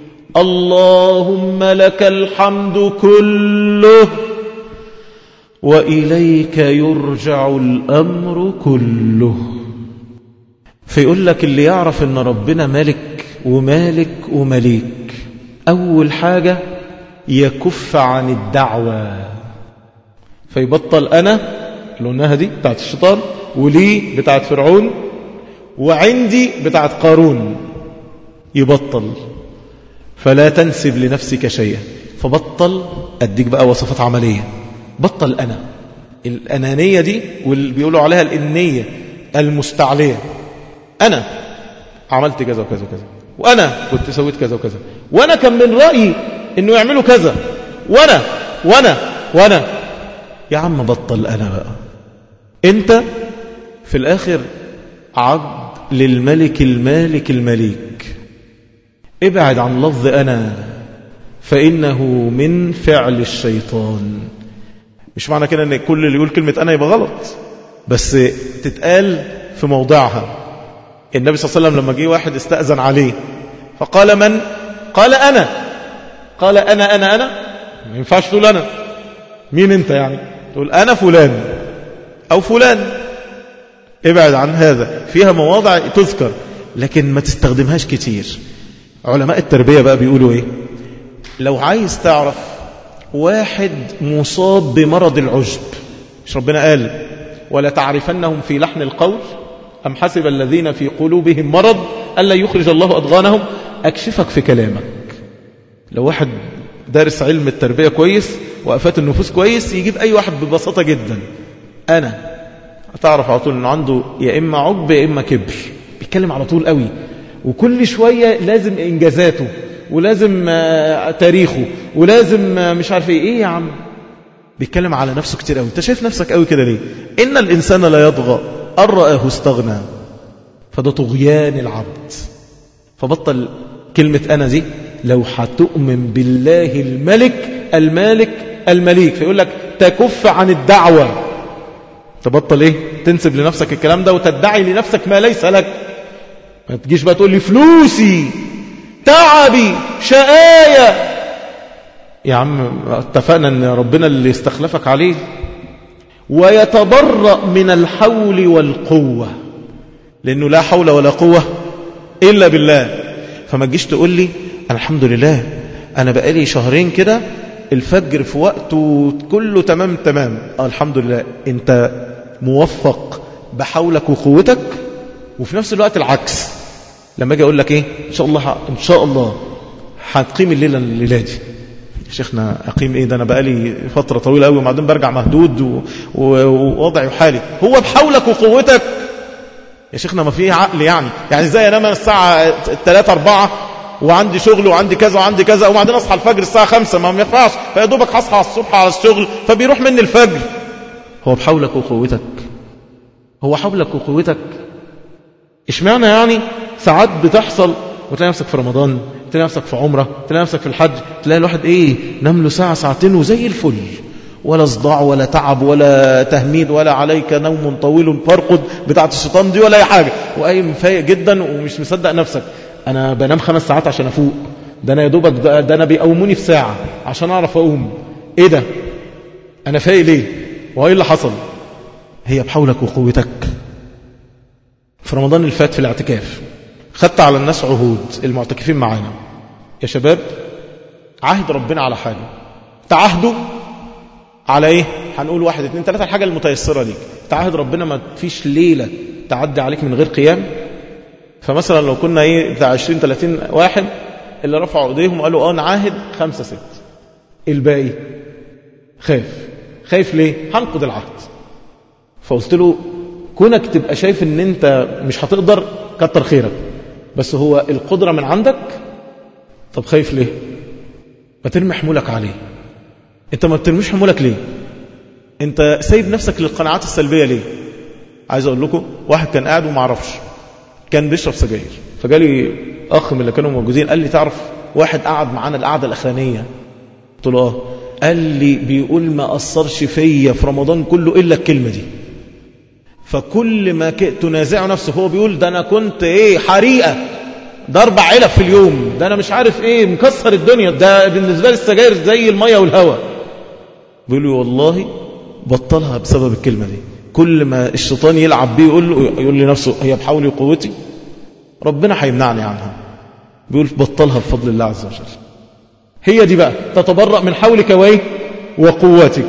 اللهم لك الحمد كله وإليك يرجع الأمر كله. فيقول لك اللي يعرف ان ربنا ملك ومالك ومليك، أول حاجة يكف عن الدعوة، فيبطل أنا اللي قلناها دي بتاعت الشيطان، ولي بتاعت فرعون، وعندي بتاعت قارون. يبطل، فلا تنسب لنفسك شيئا. فبطل، أديك بقى وصفات عملية. بطل أنا، الأنانية دي واللي بيقولوا عليها الإنية المستعلية. أنا عملت كذا وكذا وكذا، وأنا كنت سويت كذا وكذا، وأنا كان من رأيي إنه يعملوا كذا، وأنا وأنا وأنا. يا عم بطل أنا بقى. أنت في الآخر عبد للملك المالك المليك. ابعد عن لفظ أنا، فإنه من فعل الشيطان. مش معنى كده أن كل اللي يقول كلمة أنا يبقى غلط، بس تتقال في موضعها. النبي صلى الله عليه وسلم لما جه واحد استأذن عليه فقال من؟ قال أنا. قال أنا أنا أنا ما ينفعش تقول أنا. مين أنت يعني؟ تقول أنا فلان أو فلان. ابعد عن هذا. فيها مواضع تذكر لكن ما تستخدمهاش كتير. علماء التربية بقى بيقولوا إيه؟ لو عايز تعرف واحد مصاب بمرض العجب، مش ربنا قال ولا تعرفنهم في لحن القول أم حسب الذين في قلوبهم مرض ألا يخرج الله أضغانهم. أكشفك في كلامك. لو واحد دارس علم التربية كويس وأفات النفوس كويس، يجيب أي واحد ببساطة جدا أنا، هتعرف على طول أنه عنده يا إما عجب يا إما كبر. بيتكلم على طول قوي، وكل شوية لازم إنجازاته ولازم تاريخه ولازم مش عارف ايه. ايه يا عم؟ بيتكلم على نفسه كتير قوي. انت شايف نفسك قوي كده ليه؟ إن الإنسان لا يطغى أن رآه استغنى، فده طغيان العبد. فبطل كلمة أنا دي. لو هتؤمن بالله الملك المالك المليك، فيقول لك تكف عن الدعوة، تبطل ايه تنسب لنفسك الكلام ده وتدعي لنفسك ما ليس لك. ما تجيش بقى تقول لي فلوسي تعبي شقايا. يا عم اتفقنا ان ربنا اللي استخلفك عليه. ويتبرأ من الحول والقوة، لأنه لا حول ولا قوة إلا بالله. فما تجيش تقول لي أنا الحمد لله أنا بقالي شهرين كده الفجر في وقته كله تمام تمام. الحمد لله أنت موفق بحولك وقوتك. وفي نفس الوقت العكس، لما أجي أقول لك إيه إن شاء الله إن شاء الله هتقيم الليلة الليلة دي. شيخنا أقيم إيه ده؟ أنا بقالي فترة طويلة قوي وبعدين برجع مهدود ووضعي وحالي. هو بحولك وقوتك يا شيخنا ما فيه عقل يعني. يعني ازاي انام الساعة ثلاثة أربعة وعندي شغل وعندي كذا وعندي كذا وبعدين اصحى الفجر الساعة خمسة؟ ما ينفعش. فيا دوبك هصحى الصبح على الشغل فبيروح مني الفجر. هو بحولك وقوتك. هو حولك وقوتك. اشمعنى يعني ساعات بتحصل وتلاقي نفسك في رمضان، تلاقي نفسك في عمرة، تلاقي نفسك في الحج، تلاقي الواحد ايه نام له ساعة ساعتين وزي الفل، ولا صداع ولا تعب ولا تهميد ولا عليك نوم طويل فارقد بتاعت الشيطان دي ولا اي حاجة، وقايم فايق جدا ومش مصدق نفسك. انا بنام خمس ساعات عشان افوق، ده انا يا دوبك ده, ده انا بيقوموني في ساعة عشان اعرف اقوم. ايه ده؟ انا فايق ليه؟ وايه اللي حصل؟ هي بحولك وقوتك. في رمضان اللي فات في الاعتكاف خدت على الناس عهود المعتكفين معانا، يا شباب عهد ربنا على حاجة، تعهدوا على ايه؟ هنقول واحد اتنين تلاتة الحاجة المتيسرة ليك. تعهد ربنا ما فيش ليلة تعدي عليك من غير قيام. فمثلا لو كنا ايه بتاع عشرين تلاتين واحد اللي رفعوا ايديهم قالوا اه نعاهد خمسة ست، الباقي خايف. خايف ليه؟ هنقض العهد. فقلت له كونك تبقى شايف ان انت مش هتقدر كتر خيرك، بس هو القدرة من عندك. طب خايف ليه؟ ما ترمي حمولك عليه. انت ما بترميش حمولك ليه؟ انت سايب نفسك للقناعات السلبية ليه؟ عايز اقول لكم واحد كان قاعد وما عرفش، كان بيشرب سجاير، فجالي اخ من اللي كانوا موجودين قال لي تعرف واحد قعد معانا القعدة الاخرانية؟ قلت له اه. قال لي بيقول ما اثرش فيا في رمضان كله الا الكلمة دي. فكل ما تنازعه نفسه هو بيقول ده انا كنت ايه حريقة، ده اربع علب في اليوم، ده انا مش عارف ايه مكسر الدنيا، ده بالنسبة لي السجاير زي المية والهواء. بيقول لي والله بطلها بسبب الكلمة دي. كل ما الشيطان يلعب بيه يقول له يقول لي نفسه هي بحولي وقوتي ربنا هيمنعني عنها. بيقول بطلها بفضل الله عز وجل. هي دي بقى تتبرأ من حولك وايه وقوتك.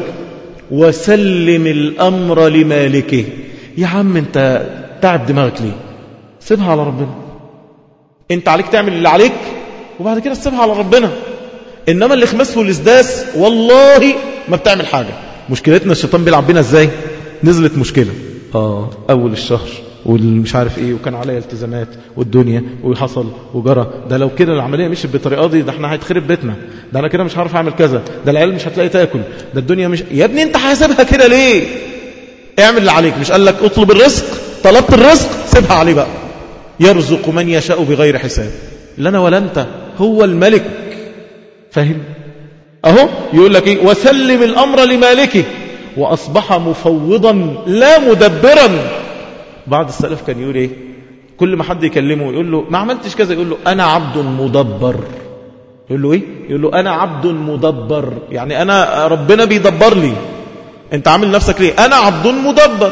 وسلم الأمر لمالكه. يا عم انت تعب دماغك ليه؟ سيبها على ربنا. انت عليك تعمل اللي عليك وبعد كده سيبها على ربنا. انما اللي خمسه والاسداس والله ما بتعمل حاجة. مشكلتنا الشيطان بيلعب بينا ازاي؟ نزلت مشكلة اه اول الشهر والمش عارف ايه وكان عليا التزامات والدنيا وحصل وجرى، ده لو كده العملية مشيت بالطريقة دي ده احنا هيتخرب بيتنا، ده انا كده مش عارف اعمل كذا، ده العيال مش هتلاقي تاكل، ده الدنيا مش. يا ابني انت حاسبها كده ليه؟ اعمل اللي عليك. مش قال لك اطلب الرزق؟ طلبت الرزق سيبها عليه بقى. يرزق من يشاء بغير حساب. لنا ولا انت، هو الملك. فاهم؟ اهو يقول لك ايه وسلم الامر لمالكه واصبح مفوضا لا مدبرا. بعض السلف كان يقول ايه كل ما حد يكلمه يقول له ما عملتش كذا يقول له انا عبد مدبر. يقول له ايه؟ يقول له انا عبد مدبر، يعني انا ربنا بيدبر لي. انت عامل نفسك ليه؟ انا عبد مدبر.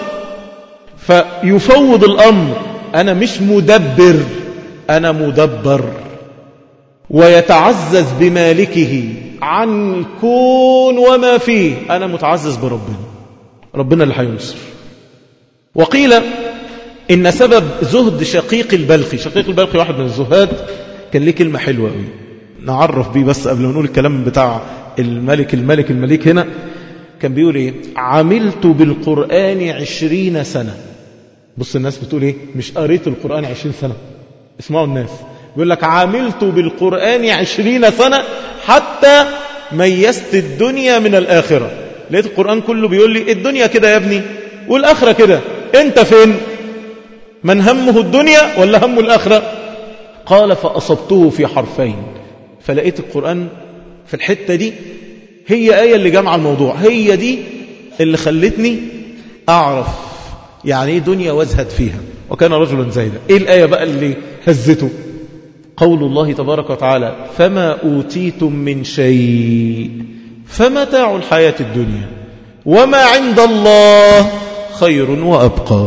فيفوض الامر، انا مش مدبر انا مدبر. ويتعزز بمالكه عن الكون وما فيه، انا متعزز بربنا، ربنا اللي هينصر. وقيل ان سبب زهد شقيق البلخي، شقيق البلخي واحد من الزهاد كان ليه كلمة حلوة قوي نعرف بيه بس قبل ما نقول الكلام بتاع الملك الملك الملك هنا. كان بيقول ايه؟ عملت بالقرآن عشرين سنة. بص الناس بتقول ايه؟ مش قريت القرآن عشرين سنة. اسمعوا الناس، بيقول لك عاملت بالقرآن عشرين سنة حتى ميزت الدنيا من الآخرة. لقيت القرآن كله بيقول لي الدنيا كده يا ابني والآخرة كده، انت فين؟ من همه الدنيا ولا همه الآخرة؟ قال فأصبته في حرفين. فلقيت القرآن في الحتة دي هي آية اللي جمع الموضوع، هي دي اللي خلتني أعرف يعني ايه دنيا وازهد فيها. وكان رجلا زاهدا. ايه الآية بقى اللي هزته؟ قول الله تبارك وتعالى فما أوتيتم من شيء فمتاع الحياة الدنيا وما عند الله خير وأبقى.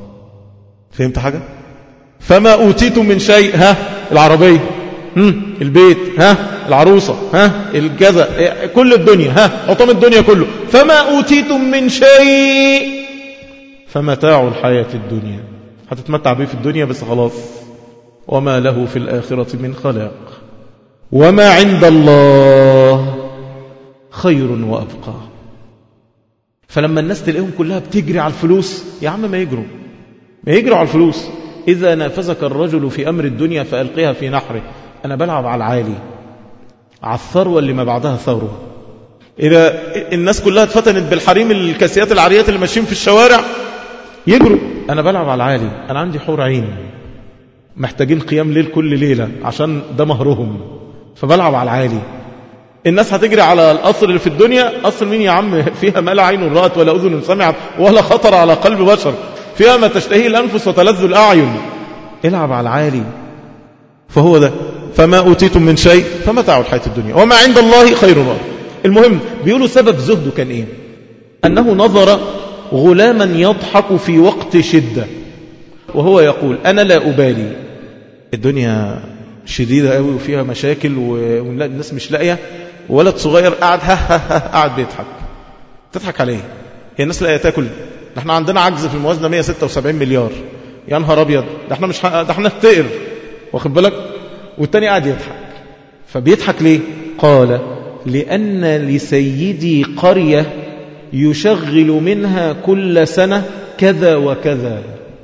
فهمت حاجة؟ فما أوتيتم من شيء، ها العربية، هم البيت، ها العروسة، ها الجزء، كل الدنيا، ها حطام الدنيا كله. فما أوتيتم من شيء فمتاع الحياة الدنيا، هتتمتع به في الدنيا بس خلاص، وما له في الآخرة من خلاق وما عند الله خير وأبقى. فلما الناس تلاقيهم كلها بتجري على الفلوس، يا عم ما يجروا ما يجروا على الفلوس. إذا نافذك الرجل في أمر الدنيا فألقيها في نحره. أنا بلعب على العالي، على الثروة اللي ما بعدها ثروة. إذا الناس كلها اتفتنت بالحريم الكاسيات العاريات اللي ماشيين في الشوارع، يجروا. أنا بلعب على العالي، أنا عندي حور عين محتاجين قيام ليل كل ليلة عشان ده مهرهم، فبلعب على العالي. الناس هتجري على القصر اللي في الدنيا، قصر مين يا عم؟ فيها ما لا عين رأت ولا أذن سمعت ولا خطر على قلب بشر، فيها ما تشتهيه الأنفس وتلذ الأعين. العب على العالي. فهو ده فما أوتيتم من شيء فمتاع الحياة الدنيا وما عند الله خير وأبقى. المهم بيقولوا سبب زهده كان إيه؟ أنه نظر غلاما يضحك في وقت شدة وهو يقول أنا لا أبالي، الدنيا شديدة قوي وفيها مشاكل والناس مش لاقية، ولد صغير قاعد ها ها ها قاعد بيضحك. تضحك عليه؟ هي الناس لاقية تاكل؟ ده احنا عندنا عجز في الموازنة مئة وستة وسبعين مليار، يا نهار أبيض، ده احنا مش ده احنا نفتقر، واخد بالك؟ والتاني قاعد يضحك. فبيضحك ليه؟ قال لأن لسيدي قرية يشغل منها كل سنة كذا وكذا.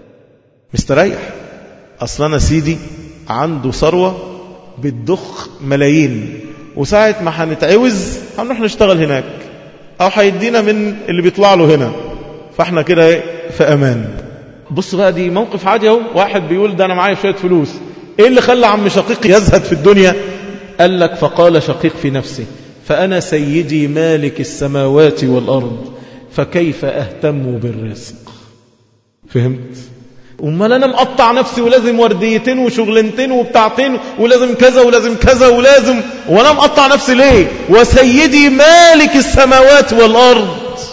مستريح، أصلا أنا سيدي عنده ثروة بتضخ ملايين، وساعة ما هنتعوز هنروح نشتغل هناك أو هيدينا من اللي بيطلع له هنا، فاحنا كده في أمان. بص بقى دي موقف عادي اهو، واحد بيقول ده أنا معايا شوية فلوس، إيه اللي خلى عم شقيق يزهد في الدنيا؟ قال لك فقال شقيق في نفسه فأنا سيدي مالك السماوات والأرض فكيف أهتم بالرزق. فهمت؟ أمال أنا مقطع نفسي ولازم ورديتين وشغلنتين وبتاعتين ولازم كذا ولازم كذا ولازم، وأنا مقطع نفسي ليه؟ وسيدي مالك السماوات والأرض.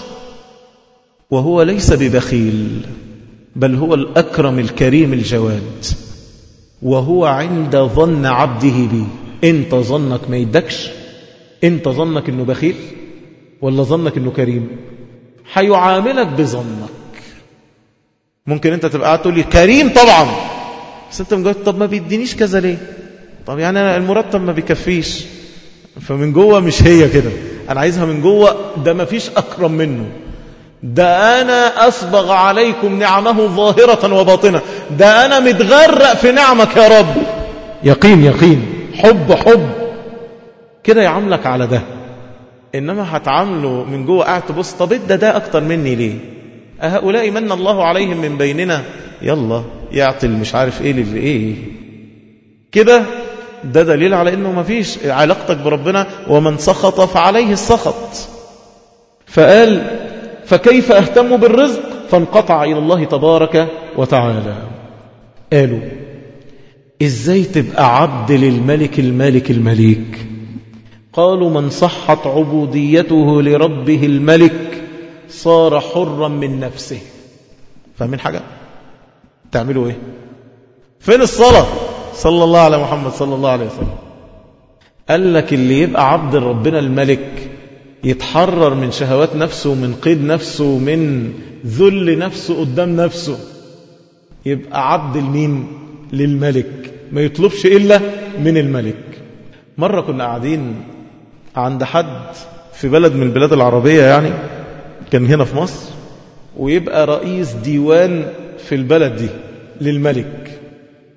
وهو ليس ببخيل، بل هو الأكرم الكريم الجواد، وهو عند ظن عبده بي. انت ظنك ما يدكش؟ انت ظنك انه بخيل ولا ظنك انه كريم؟ هيعاملك بظنك. ممكن انت تبقى قاعد تقول لي كريم طبعا، بس انت من جوه طب ما بيدينيش كذا ليه؟ طب يعني انا المرتب ما بيكفيش، فمن جوه مش هي كده، انا عايزها من جوه، ده ما فيش اكرم منه، ده انا اسبغ عليكم نعمه ظاهرة وباطنة، ده انا متغرق في نعمك يا رب. يقين يقين، حب حب، كده يعاملك على ده. انما هتعامله من جوه قاعد تبص طب ده ده اكتر مني ليه؟ أهؤلاء من الله عليهم من بيننا، يلا يعطي مش عارف ايه للي ايه كده. ده دليل على انه ما فيش علاقتك بربنا، ومن سخط فعليه السخط. فقال فكيف أهتم بالرزق؟ فانقطع إلى الله تبارك وتعالى. قالوا إزاي تبقى عبد للملك المالك المليك؟ قالوا من صحت عبوديته لربه الملك صار حرا من نفسه. فاهمين حاجة؟ تعملوا ايه؟ فين الصلاة؟ صلى الله على محمد صلى الله عليه وسلم. قال لك اللي يبقى عبد ربنا الملك يتحرر من شهوات نفسه، من قيد نفسه، من ذل نفسه قدام نفسه، يبقى عبد المين؟ للملك، ما يطلبش إلا من الملك. مرة كنا قاعدين عند حد في بلد من البلاد العربية، يعني كان هنا في مصر، ويبقى رئيس ديوان في البلد دي للملك.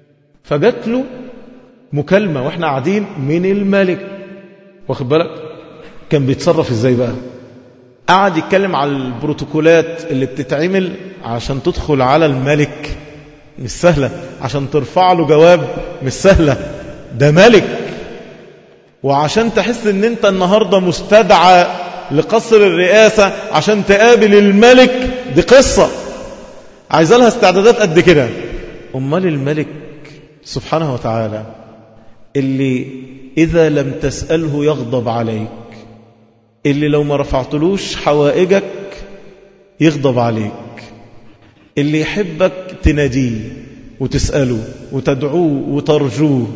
فجات له مكالمة واحنا قاعدين من الملك، واخد بالك كان بيتصرف ازاي بقى؟ قعد يتكلم على البروتوكولات اللي بتتعمل عشان تدخل على الملك، مش سهلة، عشان ترفع له جواب مش سهلة، ده ملك. وعشان تحس ان انت النهاردة مستدعى لقصر الرئاسة عشان تقابل الملك، دي قصة عايزة لها استعدادات قد كده. أمال الملك سبحانه وتعالى اللي إذا لم تسأله يغضب عليك، اللي لو ما رفعتلوش حوائجك يغضب عليك، اللي يحبك تناديه وتسأله وتدعوه وترجوه،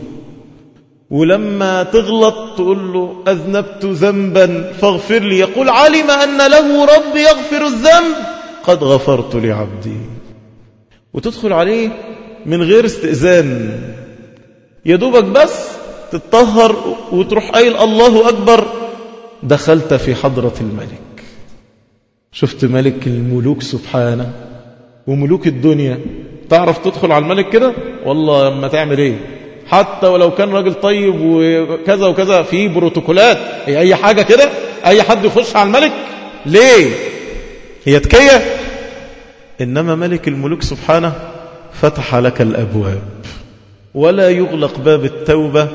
ولما تغلط تقول له أذنبت ذنبا فاغفر لي، يقول علم أن له رب يغفر الذنب قد غفرت لعبدي. وتدخل عليه من غير استئذان، يدوبك بس تتطهر وتروح قايل الله أكبر، دخلت في حضرة الملك. شفت ملك الملوك سبحانه وملوك الدنيا، تعرف تدخل على الملك كده؟ والله لما تعمل ايه، حتى ولو كان راجل طيب وكذا وكذا، في بروتوكولات، هي اي حاجة كده اي حد يخش على الملك ليه؟ هي تكية؟ انما ملك الملوك سبحانه فتح لك الابواب، ولا يغلق باب التوبة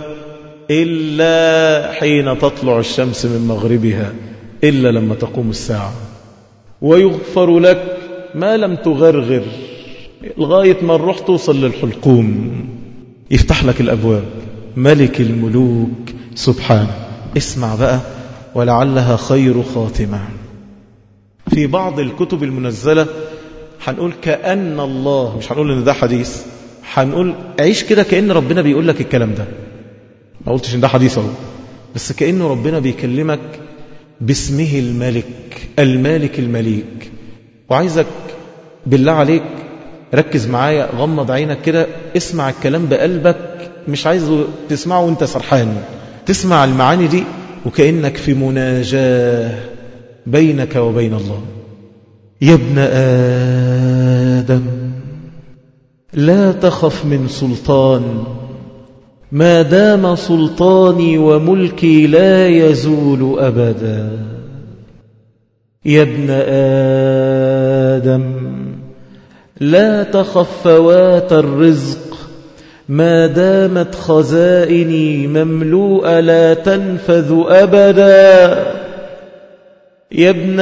إلا حين تطلع الشمس من مغربها، إلا لما تقوم الساعة، ويغفر لك ما لم تغرغر لغاية ما نروح توصل للحلقوم، يفتح لك الأبواب. ملك الملوك سبحانه. اسمع بقى ولعلها خير خاتمة. في بعض الكتب المنزلة هنقول كأن الله، مش هنقول إن ده حديث، هنقول عيش كده كأن ربنا بيقول لك الكلام ده. ما قلتش إن ده حديث اهو، بس كأنه ربنا بيكلمك باسمه الملك، المالك المليك. وعايزك بالله عليك ركز معايا، غمض عينك كده، اسمع الكلام بقلبك، مش عايز تسمعه وانت سرحان، تسمع المعاني دي وكأنك في مناجاة بينك وبين الله. يا ابن آدم لا تخف من سلطان، ما دام سلطاني وملكي لا يزول أبدا. يا ابن آدم لا تخف فوات الرزق، ما دامت خزائني مملوءة لا تنفذ أبدا. يا ابن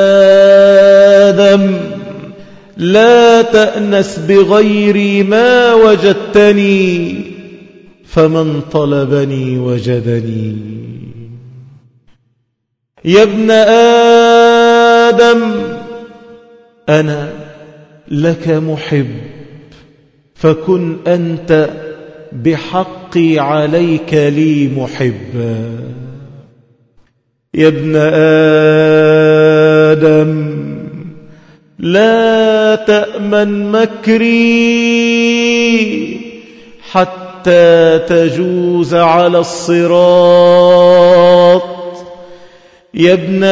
آدم لا تأنس بغيري ما وجدتني، فمن طلبني وجدني. يا ابن آدم أنا لك محب، فكن أنت بحقي عليك لي محبا. يا ابن آدم لا تأمن مكري حتى تجوز على الصراط. يا ابن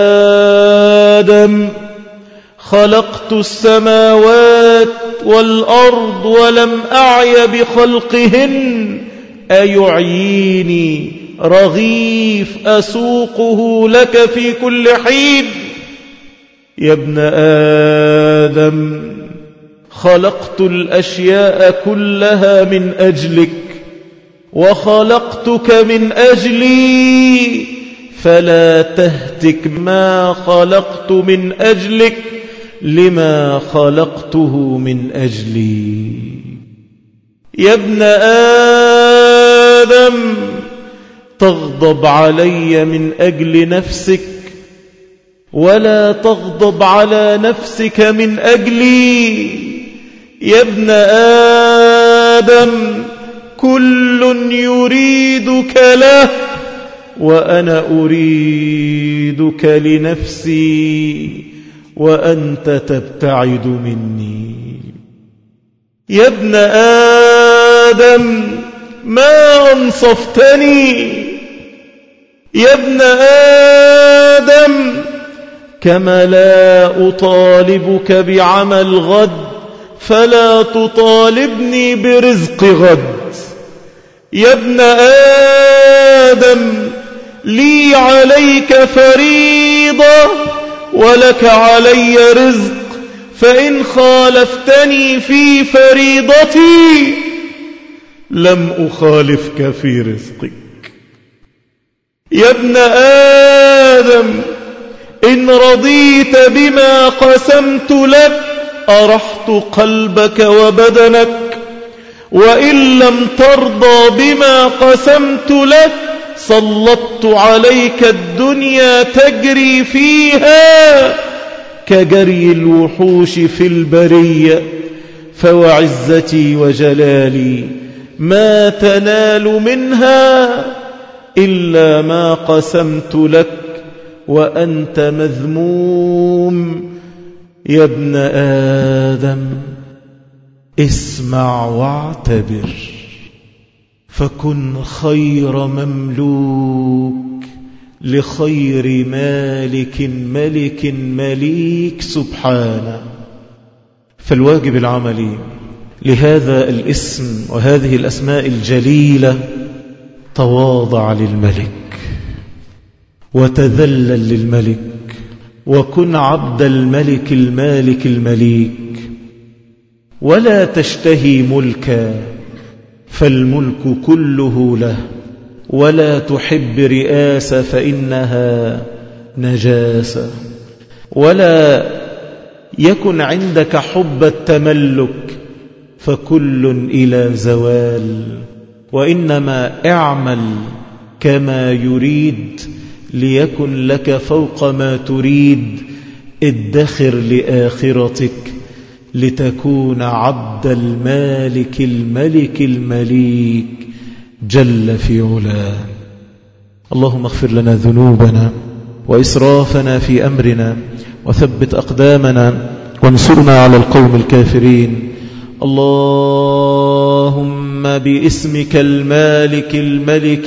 آدم خلقت السماوات والأرض ولم أعي بخلقهن، أيعيني رغيف أسوقه لك في كل حين. يا ابن آدم خلقت الأشياء كلها من أجلك، وخلقتك من أجلي، فلا تهتك ما خلقت من أجلك لما خلقته من أجلي. يا ابن آدم تغضب علي من أجل نفسك، ولا تغضب على نفسك من أجلي. يا ابن آدم كل يريدك له، وأنا أريدك لنفسي، وأنت تبتعد مني. يا ابن آدم ما أنصفتني. يا ابن آدم كما لا أطالبك بعمل غد فلا تطالبني برزق غد. يا ابن آدم لي عليك فريضة ولك علي رزق، فإن خالفتني في فريضتي لم أخالفك في رزقك. يا ابن آدم إن رضيت بما قسمت لك أرحت قلبك وبدنك، وإن لم ترضى بما قسمت لك سلطت عليك الدنيا تجري فيها كجري الوحوش في البرية، فوعزتي وجلالي ما تنال منها إلا ما قسمت لك وأنت مذموم. يا ابن آدم اسمع واعتبر، فكن خير مملوك لخير مالك ملك مليك سبحانه. فالواجب العملي لهذا الاسم وهذه الأسماء الجليلة تواضع للملك وتذلل للملك وكن عبد الملك المالك المليك، ولا تشتهي ملكا فالملك كله له، ولا تحب رئاسة فإنها نجاسة، ولا يكن عندك حب التملك فكل إلى زوال، وإنما اعمل كما يريد ليكن لك فوق ما تريد. ادخر لآخرتك لتكون عبد المالك الملك المليك جل في علاه. اللهم اغفر لنا ذنوبنا وإسرافنا في أمرنا وثبت أقدامنا وانصرنا على القوم الكافرين. اللهم باسمك المالك الملك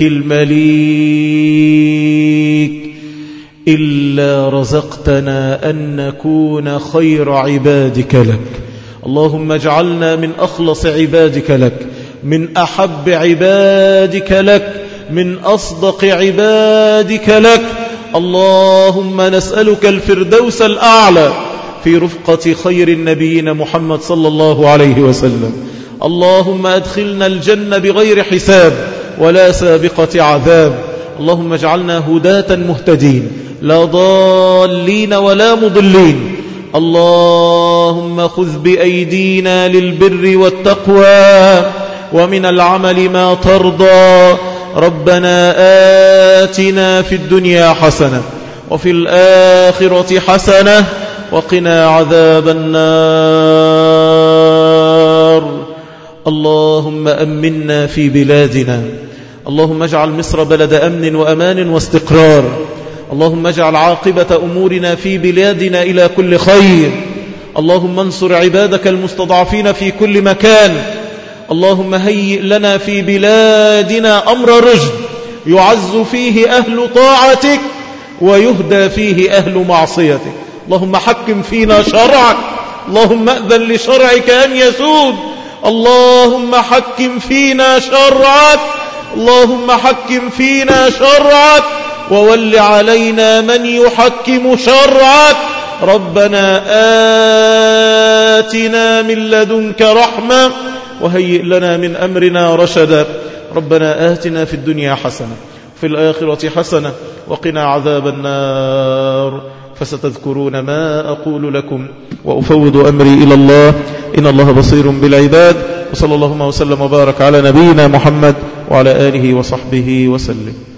المليك إلا رزقتنا أن نكون خير عبادك لك. اللهم اجعلنا من أخلص عبادك لك، من أحب عبادك لك، من أصدق عبادك لك. اللهم نسألك الفردوس الأعلى في رفقة خير النبيين محمد صلى الله عليه وسلم. اللهم أدخلنا الجنة بغير حساب ولا سابقة عذاب. اللهم اجعلنا هداة مهتدين لا ضالين ولا مضلين. اللهم خذ بأيدينا للبر والتقوى ومن العمل ما ترضى. ربنا آتنا في الدنيا حسنة وفي الآخرة حسنة وقنا عذاب النار. اللهم أمنا في بلادنا. اللهم اجعل مصر بلد أمن وأمان واستقرار. اللهم اجعل عاقبة أمورنا في بلادنا إلى كل خير. اللهم انصر عبادك المستضعفين في كل مكان. اللهم هيئ لنا في بلادنا أمر رشد يعز فيه أهل طاعتك ويهدى فيه أهل معصيتك. اللهم حكم فينا شرعك. اللهم أذن لشرعك أن يسود. اللهم حكم فينا شرعك. اللهم حكم فينا شرعك وول علينا من يحكم شرعك. ربنا آتنا من لدنك رحمة وهيئ لنا من أمرنا رشدا. ربنا آتنا في الدنيا حسنة في الآخرة حسنة وقنا عذاب النار. فستذكرون ما أقول لكم وأفوض أمري إلى الله إن الله بصير بالعباد. وصلى الله وسلم وبارك على نبينا محمد وعلى آله وصحبه وسلم.